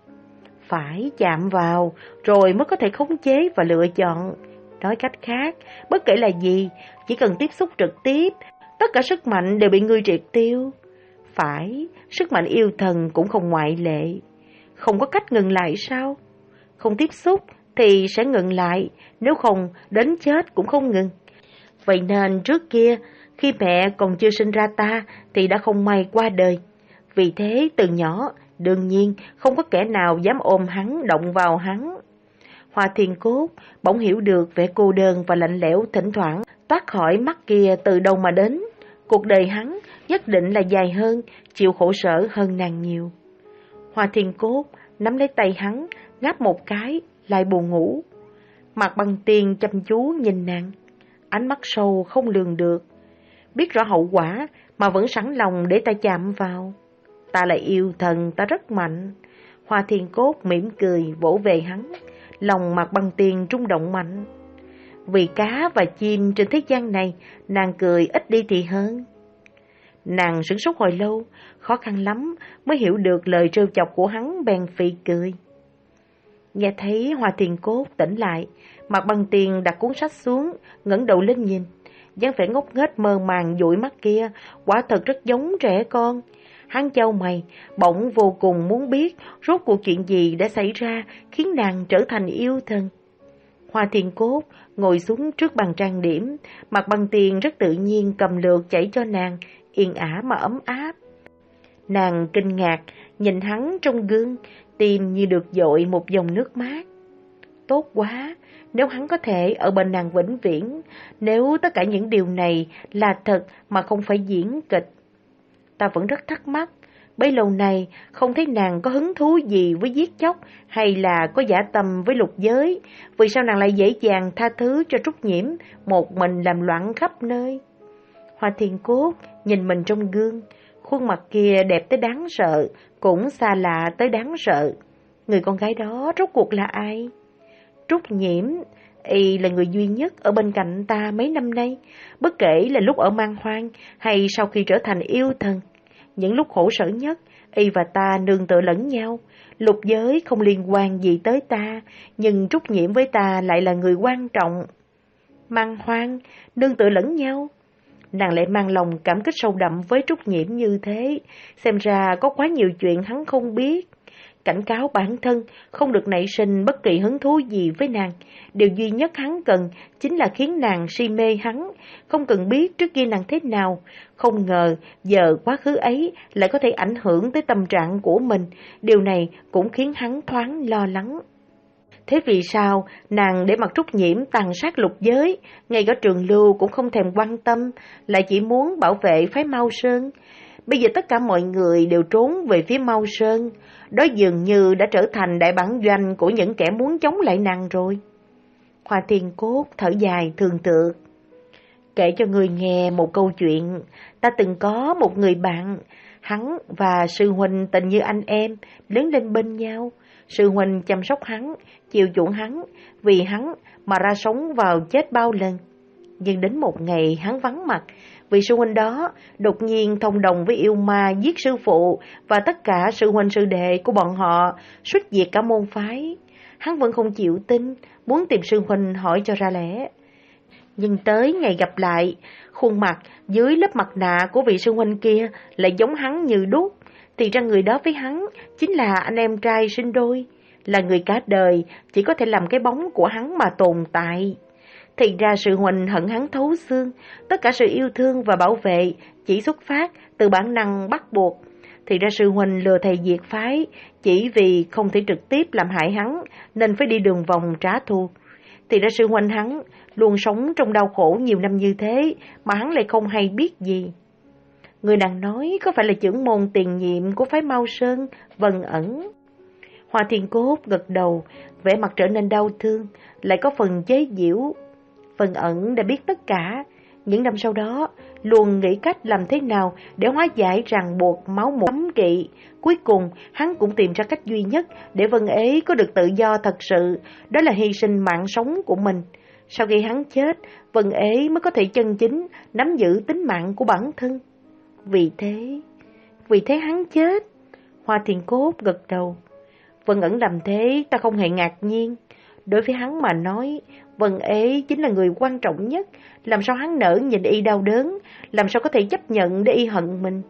Phải chạm vào, rồi mới có thể khống chế và lựa chọn. Nói cách khác, bất kể là gì, chỉ cần tiếp xúc trực tiếp, tất cả sức mạnh đều bị ngươi triệt tiêu. Phải, sức mạnh yêu thần cũng không ngoại lệ. Không có cách ngừng lại sao? Không tiếp xúc thì sẽ ngừng lại, nếu không đến chết cũng không ngừng. Vậy nên trước kia, khi mẹ còn chưa sinh ra ta thì đã không may qua đời. Vì thế từ nhỏ, đương nhiên không có kẻ nào dám ôm hắn, động vào hắn. Hoa Thiên Cốt bỗng hiểu được vẻ cô đơn và lạnh lẽo thỉnh thoảng toát khỏi mắt kia từ đâu mà đến. Cuộc đời hắn nhất định là dài hơn, chịu khổ sở hơn nàng nhiều. Hoa Thiên Cốt nắm lấy tay hắn, ngáp một cái, lại buồn ngủ. Mạc Băng Tiên chăm chú nhìn nàng, ánh mắt sâu không lường được. Biết rõ hậu quả mà vẫn sẵn lòng để ta chạm vào. Ta là yêu thần, ta rất mạnh. Hoa Thiên Cốt mỉm cười vỗ về hắn, lòng Mạc Băng Tiên rung động mạnh. Vì cá và chim trên thế gian này, nàng cười ít đi thì hơn. Nàng sửng sốt hồi lâu, khó khăn lắm mới hiểu được lời trêu chọc của hắn, bèn phì cười. Nghe thấy Hoa Thiên Cốt tỉnh lại, Mạc Băng Tiên đặt cuốn sách xuống, ngẩng đầu lên nhìn. Dáng vẻ ngốc nghếch mơ màng dụi mắt kia, quả thật rất giống trẻ con. Hắn chau mày, bỗng vô cùng muốn biết rốt cuộc chuyện gì đã xảy ra khiến nàng trở thành yêu thần. Hoa Thiên Cốt ngồi xuống trước bàn trang điểm, Mạc Băng Tiên rất tự nhiên cầm lược chảy cho nàng, yên ả mà ấm áp. Nàng kinh ngạc, nhìn hắn trong gương, tim như được dội một dòng nước mát. Tốt quá, nếu hắn có thể ở bên nàng vĩnh viễn, nếu tất cả những điều này là thật mà không phải diễn kịch. Ta vẫn rất thắc mắc, bấy lâu nay không thấy nàng có hứng thú gì với giết chóc hay là có dã tâm với lục giới, vì sao nàng lại dễ dàng tha thứ cho Trúc Nhiễm một mình làm loạn khắp nơi. Hoa Thiên Cốt nhìn mình trong gương, khuôn mặt kia đẹp tới đáng sợ, cũng xa lạ tới đáng sợ. Người con gái đó rốt cuộc là ai? Trúc Nhiễm, y là người duy nhất ở bên cạnh ta mấy năm nay, bất kể là lúc ở man hoang hay sau khi trở thành yêu thần. Những lúc khổ sở nhất, y và ta nương tựa lẫn nhau. Lục giới không liên quan gì tới ta, nhưng Trúc Nhiễm với ta lại là người quan trọng. Man hoang, nương tựa lẫn nhau. Nàng lại mang lòng cảm kích sâu đậm với Trúc Nhiễm như thế, xem ra có quá nhiều chuyện hắn không biết. Cảnh cáo bản thân không được nảy sinh bất kỳ hứng thú gì với nàng. Điều duy nhất hắn cần chính là khiến nàng si mê hắn, không cần biết trước kia nàng thế nào. Không ngờ giờ quá khứ ấy lại có thể ảnh hưởng tới tâm trạng của mình. Điều này cũng khiến hắn thoáng lo lắng. Thế vì sao nàng để mặc Trúc Nhiễm tàn sát lục giới, ngay cả Trường Lưu cũng không thèm quan tâm, lại chỉ muốn bảo vệ phái Mao Sơn? Bây giờ tất cả mọi người đều trốn về phía Mao Sơn, đó dường như đã trở thành đại bản doanh của những kẻ muốn chống lại nàng rồi. Hoa Thiên Cốt thở dài thường tượng. Kể cho người nghe một câu chuyện, ta từng có một người bạn, hắn và sư huynh tình như anh em, lớn lên bên nhau. Sư huynh chăm sóc hắn, chiều chuộng hắn, vì hắn mà ra sống vào chết bao lần. Nhưng đến một ngày hắn vắng mặt, vì sư huynh đó đột nhiên thông đồng với yêu ma giết sư phụ và tất cả sư huynh sư đệ của bọn họ, suýt diệt cả môn phái. Hắn vẫn không chịu tin, muốn tìm sư huynh hỏi cho ra lẽ. Nhưng tới ngày gặp lại, khuôn mặt dưới lớp mặt nạ của vị sư huynh kia lại giống hắn như đúc. thì ra người đó với hắn chính là anh em trai sinh đôi, là người cả đời chỉ có thể làm cái bóng của hắn mà tồn tại. Thì ra sự Huỳnh hận hắn thấu xương, tất cả sự yêu thương và bảo vệ chỉ xuất phát từ bản năng bắt buộc. Thì ra sư Huỳnh lừa thầy diệt phái chỉ vì không thể trực tiếp làm hại hắn nên phải đi đường vòng trả thù. Thì ra sư Huỳnh hắn luôn sống trong đau khổ nhiều năm như thế mà hắn lại không hay biết gì. Người nàng nói có phải là trưởng môn tiền nhiệm của phái Mao Sơn, Vân Ẩn? Hoa Thiên Cốt gật đầu, vẻ mặt trở nên đau thương, lại có phần chế giễu. Vân Ẩn đã biết tất cả, những năm sau đó luôn nghĩ cách làm thế nào để hóa giải ràng buộc máu mủ cấm kỵ. Cuối cùng hắn cũng tìm ra cách duy nhất để Vân Ế có được tự do thật sự, đó là hy sinh mạng sống của mình. Sau khi hắn chết, Vân Ế mới có thể chân chính nắm giữ tính mạng của bản thân. Vì thế, vì thế hắn chết. Hoa Thiên Cốt gật đầu. Vân Ẩn làm thế ta không hề ngạc nhiên. Đối với hắn mà nói, Vân Ế chính là người quan trọng nhất. Làm sao hắn nỡ nhìn y đau đớn, làm sao có thể chấp nhận để y hận mình.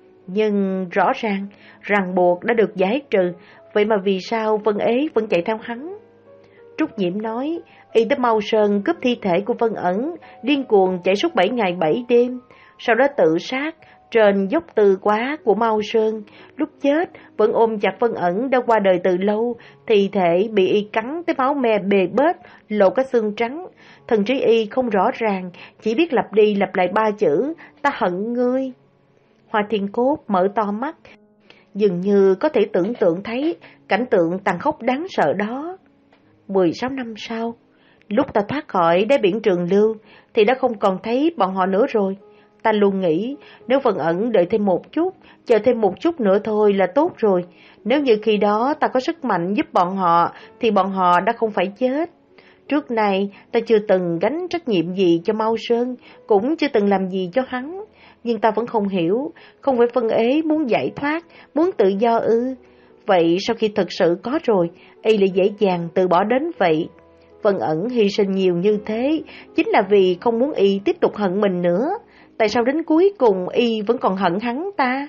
Nhưng rõ ràng, ràng buộc đã được giải trừ, vậy mà vì sao Vân Ế vẫn chạy theo hắn? Trúc Nhiễm nói, y tới Mao Sơn cướp thi thể của Vân Ẩn, điên cuồng chạy suốt bảy ngày bảy đêm, sau đó tự sát trên dốc Từ Quá của Mao Sơn. Lúc chết vẫn ôm chặt Vân Ẩn đã qua đời từ lâu, thi thể bị y cắn tới máu me bê bết, lộ cả xương trắng. Thần trí y không rõ ràng, chỉ biết lặp đi lặp lại ba chữ, ta hận ngươi. Hoa Thiên Cốt mở to mắt, dường như có thể tưởng tượng thấy cảnh tượng tàn khốc đáng sợ đó. Mười sáu năm sau, lúc ta thoát khỏi đáy biển Trường Lưu thì đã không còn thấy bọn họ nữa rồi. Ta luôn nghĩ nếu Vân Ẩn đợi thêm một chút, chờ thêm một chút nữa thôi là tốt rồi. Nếu như khi đó ta có sức mạnh giúp bọn họ thì bọn họ đã không phải chết. Trước này ta chưa từng gánh trách nhiệm gì cho Mao Sơn, cũng chưa từng làm gì cho hắn. Nhưng ta vẫn không hiểu, không phải Vân Ế muốn giải thoát, muốn tự do ư? Vậy sau khi thực sự có rồi, y lại dễ dàng từ bỏ đến vậy. Vân Ẩn hy sinh nhiều như thế, chính là vì không muốn y tiếp tục hận mình nữa. Tại sao đến cuối cùng y vẫn còn hận hắn ta?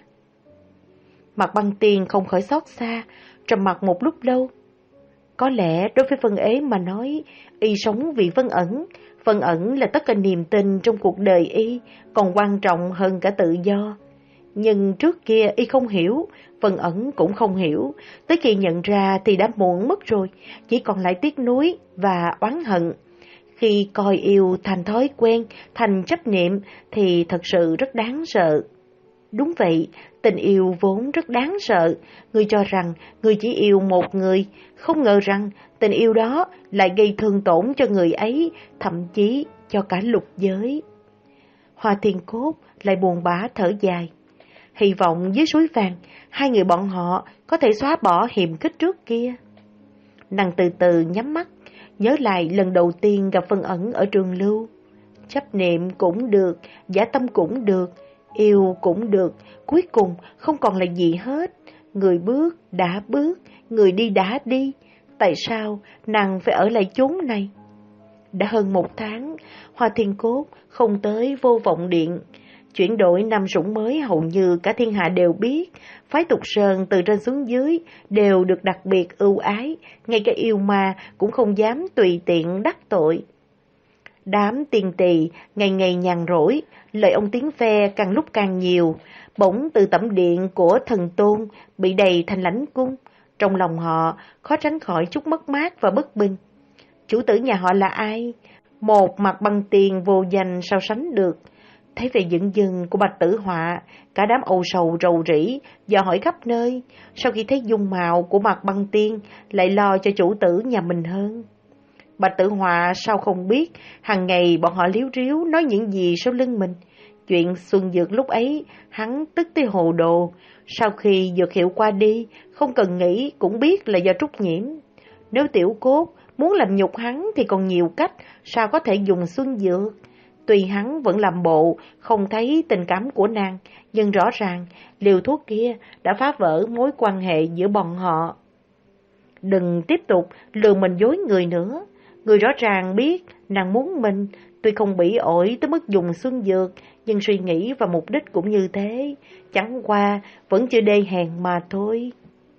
Mặt Băng Tiên không khỏi xót xa, trầm mặc một lúc lâu. Có lẽ đối với Vân Ế mà nói, y sống vì Vân Ẩn. Vân Ẩn là tất cả niềm tin trong cuộc đời y, còn quan trọng hơn cả tự do. Nhưng trước kia y không hiểu, Vân Ẩn cũng không hiểu. Tới khi nhận ra thì đã muộn mất rồi, chỉ còn lại tiếc nuối và oán hận. Khi coi yêu thành thói quen, thành chấp niệm thì thật sự rất đáng sợ. Đúng vậy, tình yêu vốn rất đáng sợ. Người cho rằng người chỉ yêu một người, không ngờ rằng tình yêu đó lại gây thương tổn cho người ấy, thậm chí cho cả lục giới. Hoa Thiên Cốt lại buồn bã thở dài. Hy vọng dưới suối vàng, hai người bọn họ có thể xóa bỏ hiềm khích trước kia. Nàng từ từ nhắm mắt, nhớ lại lần đầu tiên gặp Vân Ẩn ở Trường Lưu. Chấp niệm cũng được, giả tâm cũng được, yêu cũng được, cuối cùng không còn là gì hết. Người bước đã bước, người đi đã đi. Tại sao nàng phải ở lại chốn này? Đã hơn một tháng, Hoa Thiên Cốt không tới Vô Vọng Điện. Chuyển đổi năm sủng mới hầu như cả thiên hạ đều biết. Phái Tục Sơn từ trên xuống dưới đều được đặc biệt ưu ái, ngay cả yêu ma cũng không dám tùy tiện đắc tội. Đám tiền tỳ ngày ngày nhàn rỗi, lời ông tiếng ve càng lúc càng nhiều. Bỗng từ tẩm điện của thần tôn bị đầy thành lãnh cung, trong lòng họ khó tránh khỏi chút mất mát và bất bình. Chủ tử nhà họ là ai? Một Mặt Băng Tiên vô danh sao sánh được. Thấy về dựng dừng của Bạch Tử Họa, cả đám âu sầu rầu rĩ, dò hỏi khắp nơi. Sau khi thấy dung mạo của Mặt Băng Tiên, lại lo cho chủ tử nhà mình hơn. Bạch Tử Họa sao không biết, hàng ngày bọn họ liếu riếu nói những gì sau lưng mình. Chuyện Xuân Dược lúc ấy, hắn tức tới hồ đồ. Sau khi dược hiệu qua đi, không cần nghĩ cũng biết là do Trúc Nhiễm. Nếu Tiểu Cốt muốn làm nhục hắn thì còn nhiều cách, sao có thể dùng Xuân Dược? Tuy hắn vẫn làm bộ, không thấy tình cảm của nàng, nhưng rõ ràng liều thuốc kia đã phá vỡ mối quan hệ giữa bọn họ. Đừng tiếp tục lừa mình dối người nữa. Người rõ ràng biết nàng muốn mình, tuy không bỉ ổi tới mức dùng Xuân Dược, nhưng suy nghĩ và mục đích cũng như thế, chẳng qua vẫn chưa đê hèn mà thôi.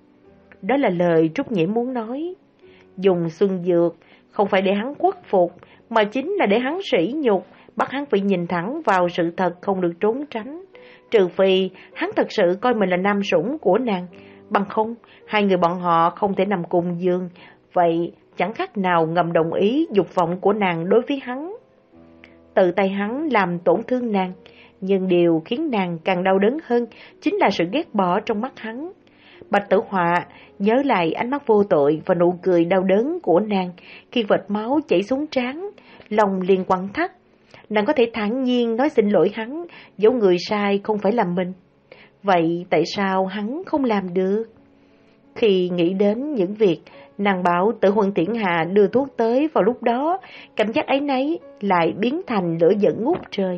Đó là lời Trúc Nhiễm muốn nói. Dùng xuân dược không phải để hắn khuất phục, mà chính là để hắn sỉ nhục, bắt hắn phải nhìn thẳng vào sự thật, không được trốn tránh. Trừ phi hắn thật sự coi mình là nam sủng của nàng, bằng không hai người bọn họ không thể nằm cùng giường, vậy chẳng khác nào ngầm đồng ý dục vọng của nàng đối với hắn. Tự tay hắn làm tổn thương nàng, nhưng điều khiến nàng càng đau đớn hơn chính là sự ghét bỏ trong mắt hắn. Bạch Tử Họa nhớ lại ánh mắt vô tội và nụ cười đau đớn của nàng khi vệt máu chảy xuống trán, lòng liền quặn thắt. Nàng có thể thản nhiên nói xin lỗi hắn, dẫu người sai không phải là mình. Vậy tại sao hắn không làm được? Khi nghĩ đến những việc nàng bảo Tử Huân Tiễn Hà đưa thuốc tới vào lúc đó, cảm giác ấy nấy lại biến thành lửa giận ngút trời.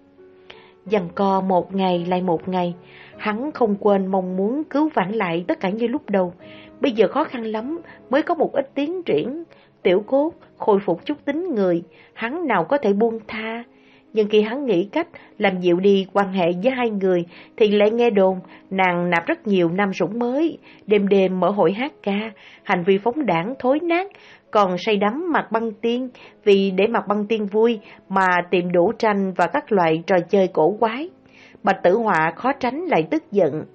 Giằng co một ngày lại một ngày, hắn không quên mong muốn cứu vãn lại tất cả như lúc đầu. Bây giờ khó khăn lắm mới có một ít tiến triển, Tiểu Cốt khôi phục chút tính người, hắn nào có thể buông tha. Nhưng khi hắn nghĩ cách làm dịu đi quan hệ với hai người, thì lại nghe đồn nàng nạp rất nhiều nam sủng mới, đêm đêm mở hội hát ca, hành vi phóng đãng thối nát, còn say đắm Mạc Băng Tiên vì để Mạc Băng Tiên vui mà tìm đủ tranh và các loại trò chơi cổ quái. Bạch Tử Họa khó tránh lại tức giận.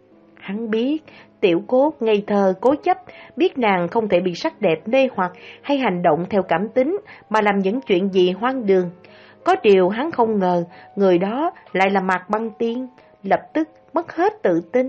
Hắn biết Tiểu Cốt ngây thơ cố chấp, biết nàng không thể bị sắc đẹp mê hoặc hay hành động theo cảm tính mà làm những chuyện gì hoang đường. Có điều hắn không ngờ người đó lại là Mạc Băng Tiên, lập tức mất hết tự tin.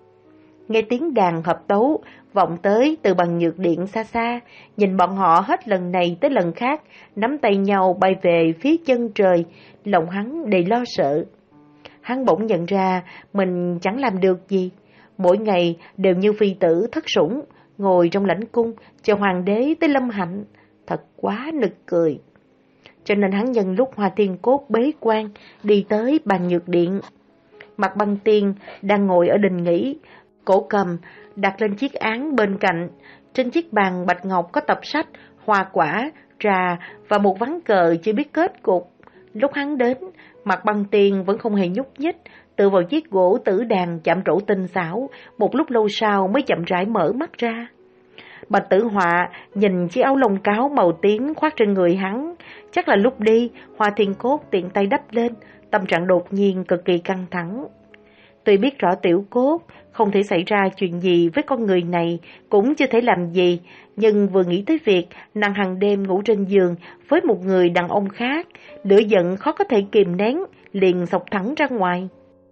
Nghe tiếng đàn hợp tấu vọng tới từ bằng nhược điện xa xa, nhìn bọn họ hết lần này tới lần khác nắm tay nhau bay về phía chân trời, lòng hắn đầy lo sợ. Hắn bỗng nhận ra mình chẳng làm được gì, mỗi ngày đều như phi tử thất sủng, ngồi trong lãnh cung chờ hoàng đế tới lâm hạnh, thật quá nực cười. Cho nên hắn nhân lúc Hoa Thiên Cốt bế quan đi tới bàn nhược điện. Mạc Băng Tiên đang ngồi ở đình nghỉ, cổ cầm đặt lên chiếc án bên cạnh. Trên chiếc bàn bạch ngọc có tập sách, hoa quả, trà và một ván cờ chưa biết kết cục. Lúc hắn đến, Mạc Băng Tiên vẫn không hề nhúc nhích, tựa vào chiếc gỗ tử đàn chạm trổ tinh xảo, một lúc lâu sau mới chậm rãi mở mắt ra. Bạch Tử Họa nhìn chiếc áo lông cáo màu tím khoác trên người hắn, chắc là lúc đi Hoa Thiên Cốt tiện tay đắp lên, tâm trạng đột nhiên cực kỳ căng thẳng. Tuy biết rõ Tiểu Cốt không thể xảy ra chuyện gì với con người này, cũng chưa thể làm gì, nhưng vừa nghĩ tới việc nàng hàng đêm ngủ trên giường với một người đàn ông khác, lửa giận khó có thể kìm nén, liền xộc thẳng ra ngoài.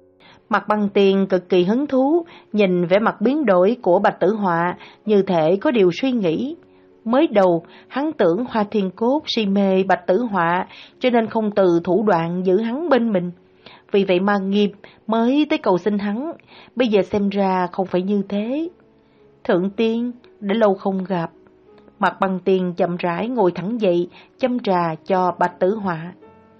Mạc Băng Tiên cực kỳ hứng thú, nhìn vẻ mặt biến đổi của Bạch Tử Họa, như thể có điều suy nghĩ. Mới đầu, hắn tưởng Hoa Thiên Cốt si mê Bạch Tử Họa, cho nên không từ thủ đoạn giữ hắn bên mình. Vì vậy mà nghiệp mới tới cầu xin hắn, bây giờ xem ra không phải như thế. Thượng tiên, đã lâu không gặp. Mạc Băng Tiên chậm rãi ngồi thẳng dậy, châm trà cho Bạch Tử Họa.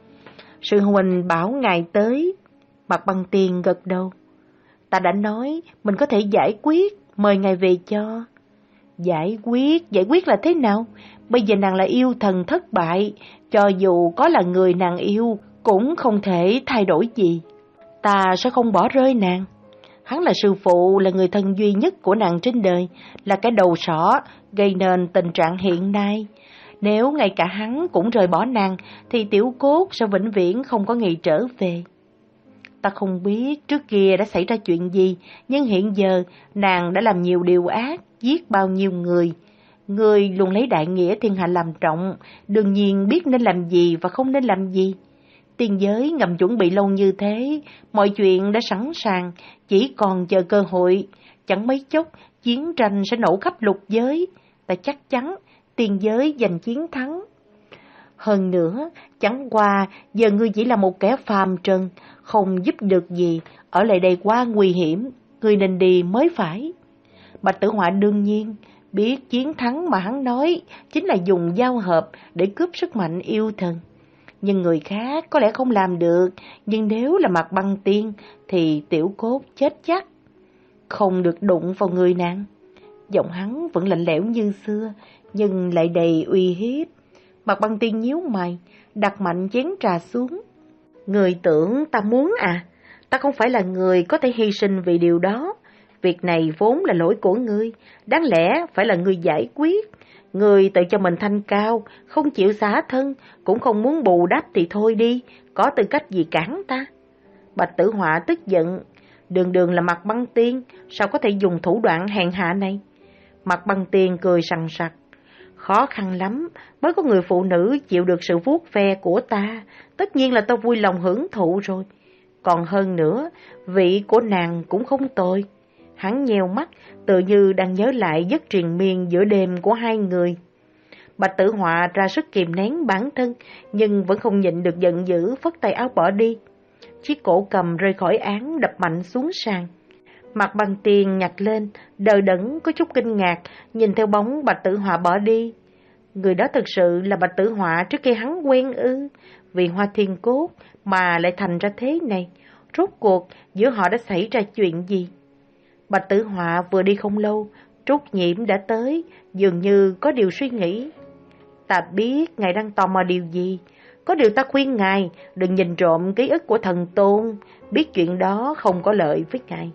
Sư huynh bảo ngài tới. Mạc Băng Tiên gật đầu. Ta đã nói mình có thể giải quyết, mời ngài về cho. Giải quyết, giải quyết là thế nào? Bây giờ nàng là yêu thần thất bại, cho dù có là người nàng yêu, cũng không thể thay đổi gì. Ta sẽ không bỏ rơi nàng. Hắn là sư phụ, là người thân duy nhất của nàng trên đời, là cái đầu sỏ gây nên tình trạng hiện nay. Nếu ngay cả hắn cũng rời bỏ nàng, thì Tiểu Cốt sẽ vĩnh viễn không có ngày trở về. Ta không biết trước kia đã xảy ra chuyện gì, nhưng hiện giờ nàng đã làm nhiều điều ác, giết bao nhiêu người. Người luôn lấy đại nghĩa thiên hạ làm trọng, đương nhiên biết nên làm gì và không nên làm gì. Tiên giới ngầm chuẩn bị lâu như thế, mọi chuyện đã sẵn sàng, chỉ còn chờ cơ hội. Chẳng mấy chốc, chiến tranh sẽ nổ khắp lục giới. Ta chắc chắn tiên giới giành chiến thắng. Hơn nữa, chẳng qua giờ ngươi chỉ là một kẻ phàm trần, không giúp được gì, ở lại đây quá nguy hiểm, ngươi nên đi mới phải. Bạch Tử Họa đương nhiên biết chiến thắng mà hắn nói chính là dùng giao hợp để cướp sức mạnh yêu thần. Nhưng người khác có lẽ không làm được, nhưng nếu là Mạc Băng Tiên thì Tiểu Cốt chết chắc. Không được đụng vào người nàng. Giọng hắn vẫn lạnh lẽo như xưa, nhưng lại đầy uy hiếp. Mạc Băng Tiên nhíu mày, đặt mạnh chén trà xuống. Người tưởng ta muốn à? Ta không phải là người có thể hy sinh vì điều đó. Việc này vốn là lỗi của ngươi, đáng lẽ phải là ngươi giải quyết. Ngươi tự cho mình thanh cao, không chịu xả thân, cũng không muốn bù đắp thì thôi đi, có tư cách gì cản ta? Bạch Tử Họa tức giận, đường đường là Mạc Băng Tiên, sao có thể dùng thủ đoạn hèn hạ này? Mạc Băng Tiên cười sằng sặc, khó khăn lắm mới có người phụ nữ chịu được sự vuốt ve của ta, tất nhiên là ta vui lòng hưởng thụ rồi. Còn hơn nữa, vị của nàng cũng không tồi. Hắn nheo mắt, tự như đang nhớ lại giấc triền miên giữa đêm của hai người. Bạch Tử Họa ra sức kìm nén bản thân, nhưng vẫn không nhịn được giận dữ, phất tay áo bỏ đi. Chiếc cổ cầm rơi khỏi án, đập mạnh xuống sàn. Mặt Băng Tiên nhặt lên, đờ đẫn có chút kinh ngạc, nhìn theo bóng Bạch Tử Họa bỏ đi. Người đó thực sự là Bạch Tử Họa trước khi hắn quen ư? Vì Hoa Thiên Cốt mà lại thành ra thế này. Rốt cuộc giữa họ đã xảy ra chuyện gì? Bạch Tử Họa vừa đi không lâu, Trúc Nhiễm đã tới, dường như có điều suy nghĩ. Ta biết ngài đang tò mò điều gì. Có điều ta khuyên ngài đừng nhìn trộm ký ức của thần tôn, biết chuyện đó không có lợi với ngài.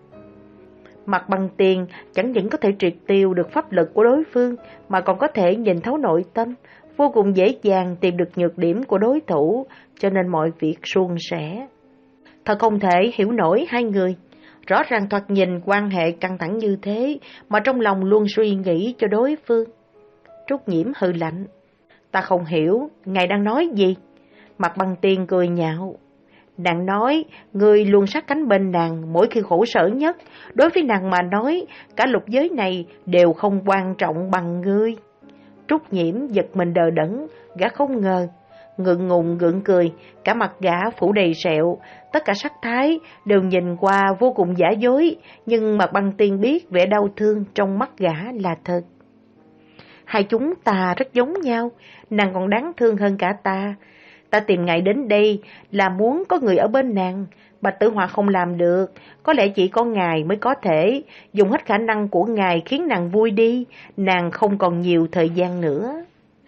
Mặt Băng Tiên chẳng những có thể triệt tiêu được pháp lực của đối phương, mà còn có thể nhìn thấu nội tâm, vô cùng dễ dàng tìm được nhược điểm của đối thủ, cho nên mọi việc suôn sẻ. Thật không thể hiểu nổi hai người. Rõ ràng thoạt nhìn quan hệ căng thẳng như thế, mà trong lòng luôn suy nghĩ cho đối phương. Trúc Nhiễm hừ lạnh. Ta không hiểu, ngài đang nói gì? Mặt Băng Tiên cười nhạo. Nàng nói, ngươi luôn sát cánh bên nàng mỗi khi khổ sở nhất. Đối với nàng mà nói, cả lục giới này đều không quan trọng bằng ngươi. Trúc Nhiễm giật mình đờ đẫn, gã không ngờ. Ngượng ngùng gượng cười, cả mặt gã phủ đầy sẹo, tất cả sắc thái đều nhìn qua vô cùng giả dối, nhưng Mạc Băng Tiên biết vẻ đau thương trong mắt gã là thật. Hai chúng ta rất giống nhau, nàng còn đáng thương hơn cả ta. Ta tìm ngài đến đây là muốn có người ở bên nàng. Bạch Tử Họa không làm được, có lẽ chỉ có ngài mới có thể dùng hết khả năng của ngài khiến nàng vui đi, nàng không còn nhiều thời gian nữa.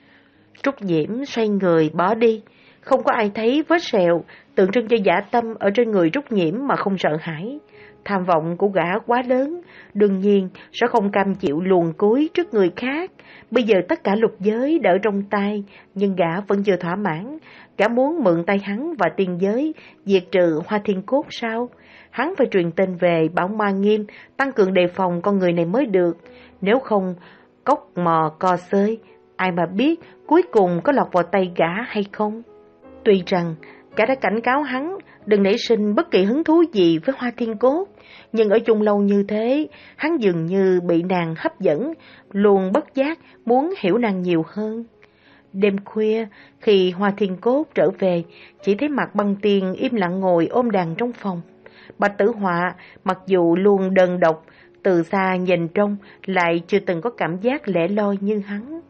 Trúc Nhiễm xoay người bỏ đi, không có ai thấy vết sẹo tượng trưng cho dã tâm ở trên người Trúc Nhiễm mà không sợ hãi. Tham vọng của gã quá lớn, đương nhiên sẽ không cam chịu luồn cúi trước người khác. Bây giờ tất cả lục giới đỡ trong tay, nhưng gã vẫn chưa thỏa mãn. Gã muốn mượn tay hắn và tiên giới diệt trừ Hoa Thiên Cốt sao? Hắn phải truyền tin về Bảo Ma Nghiêm, tăng cường đề phòng con người này mới được. Nếu không, cốc mò co xơi, ai mà biết cuối cùng có lọt vào tay gã hay không? Tuy rằng gã đã cảnh cáo hắn đừng nảy sinh bất kỳ hứng thú gì với Hoa Thiên Cốt, nhưng ở chung lâu như thế, hắn dường như bị nàng hấp dẫn, luôn bất giác muốn hiểu nàng nhiều hơn. Đêm khuya, khi Hoa Thiên Cốt trở về, chỉ thấy Mạc Băng Tiên im lặng ngồi ôm đàn trong phòng. Bạch Tử Họa, mặc dù luôn đơn độc, từ xa nhìn trông lại chưa từng có cảm giác lẻ loi như hắn.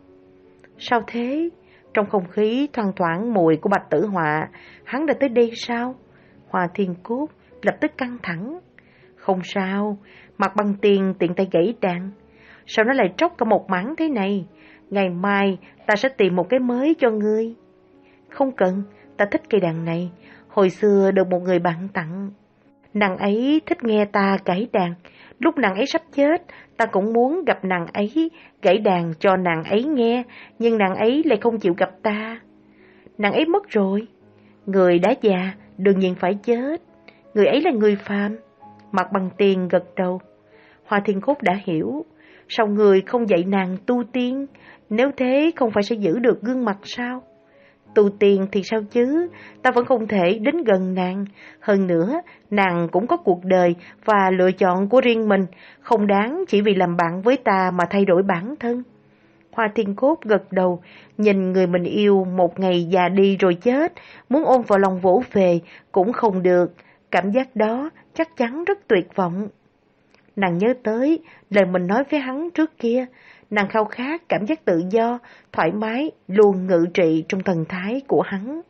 Sao thế? Trong không khí thoang thoảng mùi của Bạch Tử Họa, hắn đã tới đây sao? Hoa Thiên Cốt lập tức căng thẳng. Không sao, Mạc Băng Tiên tiện tay gãy đàn. Sao nó lại tróc cả một mảng thế này? Ngày mai ta sẽ tìm một cái mới cho ngươi. Không cần, ta thích cây đàn này. Hồi xưa được một người bạn tặng. Nàng ấy thích nghe ta gãy đàn. Lúc nàng ấy sắp chết, ta cũng muốn gặp nàng ấy, gãy đàn cho nàng ấy nghe, nhưng nàng ấy lại không chịu gặp ta. Nàng ấy mất rồi. Người đã già, đương nhiên phải chết. Người ấy là người phàm. Mạc Băng Tiên gật đầu. Hoa Thiên Cốt đã hiểu. Sao người không dạy nàng tu tiên? Nếu thế không phải sẽ giữ được gương mặt sao? Tu tiên thì sao chứ? Ta vẫn không thể đến gần nàng. Hơn nữa, nàng cũng có cuộc đời và lựa chọn của riêng mình, không đáng chỉ vì làm bạn với ta mà thay đổi bản thân. Hoa Thiên Cốt gật đầu, nhìn người mình yêu một ngày già đi rồi chết, muốn ôm vào lòng vỗ về cũng không được. Cảm giác đó chắc chắn rất tuyệt vọng. Nàng nhớ tới lời mình nói với hắn trước kia, nàng khao khát cảm giác tự do, thoải mái, luôn ngự trị trong thần thái của hắn.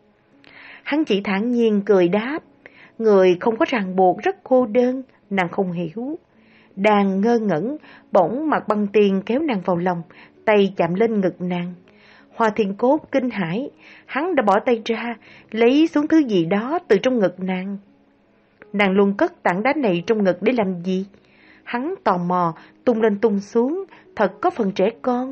Hắn chỉ thản nhiên cười đáp, người không có ràng buộc rất cô đơn, nàng không hiểu. Đang ngơ ngẩn, bỗng Mạc Băng Tiên kéo nàng vào lòng, tay chạm lên ngực nàng. Hoa Thiên Cốt kinh hãi, hắn đã bỏ tay ra, lấy xuống thứ gì đó từ trong ngực nàng. Nàng luôn cất tảng đá này trong ngực để làm gì? Hắn tò mò, tung lên tung xuống, thật có phần trẻ con.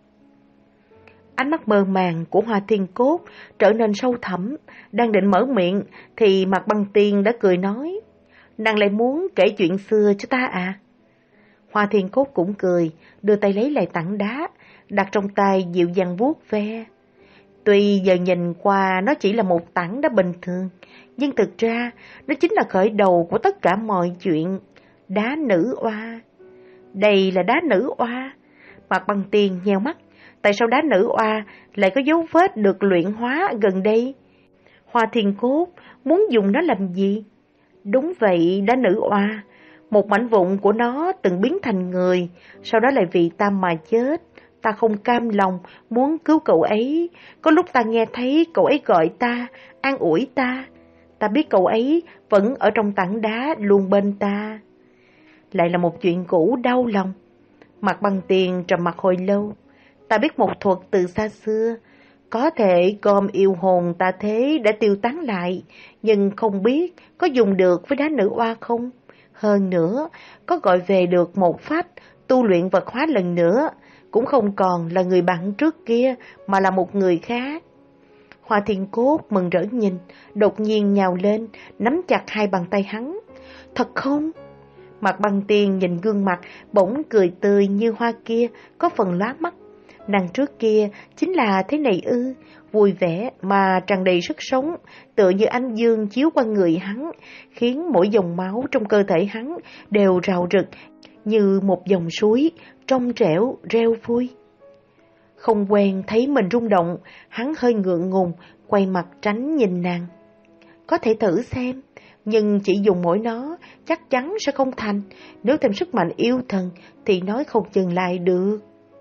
Ánh mắt mơ màng của Hoa Thiên Cốt trở nên sâu thẳm, đang định mở miệng thì Mạc Băng Tiên đã cười nói, nàng lại muốn kể chuyện xưa cho ta à? Hoa Thiên Cốt cũng cười, đưa tay lấy lại tảng đá, đặt trong tay dịu dàng vuốt ve. Tuy giờ nhìn qua nó chỉ là một tảng đá bình thường, nhưng thực ra nó chính là khởi đầu của tất cả mọi chuyện. Đá nữ oa. Đây là đá nữ oa. Mạc Băng Tiên nheo mắt, tại sao đá nữ oa lại có dấu vết được luyện hóa gần đây? Hoa Thiên Cốt muốn dùng nó làm gì? Đúng vậy, đá nữ oa. Một mảnh vụn của nó từng biến thành người, sau đó lại vì ta mà chết. Ta không cam lòng, muốn cứu cậu ấy. Có lúc ta nghe thấy cậu ấy gọi ta, an ủi ta. Ta biết cậu ấy vẫn ở trong tảng đá luôn bên ta. Lại là một chuyện cũ đau lòng. Mạc Băng Tiên trầm mặc hồi lâu. Ta biết một thuật từ xa xưa, có thể gom yêu hồn ta thế đã tiêu tán lại, nhưng không biết có dùng được với đá nữ oa không? Hơn nữa, có gọi về được một phách, tu luyện vật hóa lần nữa, cũng không còn là người bạn trước kia, mà là một người khác. Hoa Thiên Cốt mừng rỡ nhìn, đột nhiên nhào lên, nắm chặt hai bàn tay hắn. Thật không? Mạc Băng Tiên nhìn gương mặt, bỗng cười tươi như hoa kia, có phần lóa mắt. Nàng trước kia chính là thế này ư, vui vẻ mà tràn đầy sức sống, tựa như ánh dương chiếu qua người hắn, khiến mỗi dòng máu trong cơ thể hắn đều rào rực như một dòng suối, trong trẻo, reo vui. Không quen thấy mình rung động, hắn hơi ngượng ngùng, quay mặt tránh nhìn nàng. Có thể thử xem, nhưng chỉ dùng mỗi nó chắc chắn sẽ không thành, nếu thêm sức mạnh yêu thần thì nói không chừng lại được.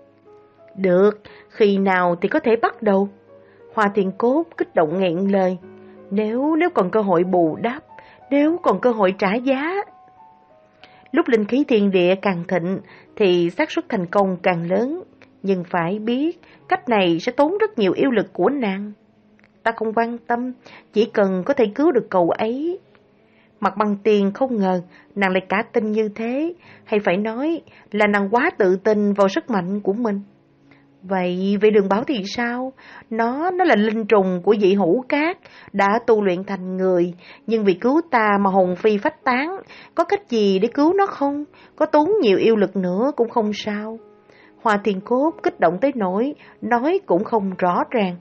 Được, khi nào thì có thể bắt đầu? Hoa Thiên Cốt kích động nghẹn lời. Nếu, nếu còn cơ hội bù đắp, nếu còn cơ hội trả giá. Lúc linh khí thiên địa càng thịnh thì xác suất thành công càng lớn. Nhưng phải biết, cách này sẽ tốn rất nhiều yêu lực của nàng. Ta không quan tâm, chỉ cần có thể cứu được cậu ấy. Mạc Băng Tiên không ngờ nàng lại cả tin như thế, hay phải nói là nàng quá tự tin vào sức mạnh của mình. Vậy về Đường Bảo thì sao? Nó, nó là linh trùng của dị hữu cát, đã tu luyện thành người, nhưng vì cứu ta mà hồn phi phách tán. Có cách gì để cứu nó không? Có tốn nhiều yêu lực nữa cũng không sao. Hoa Thiên Cốt kích động tới nỗi, nói cũng không rõ ràng.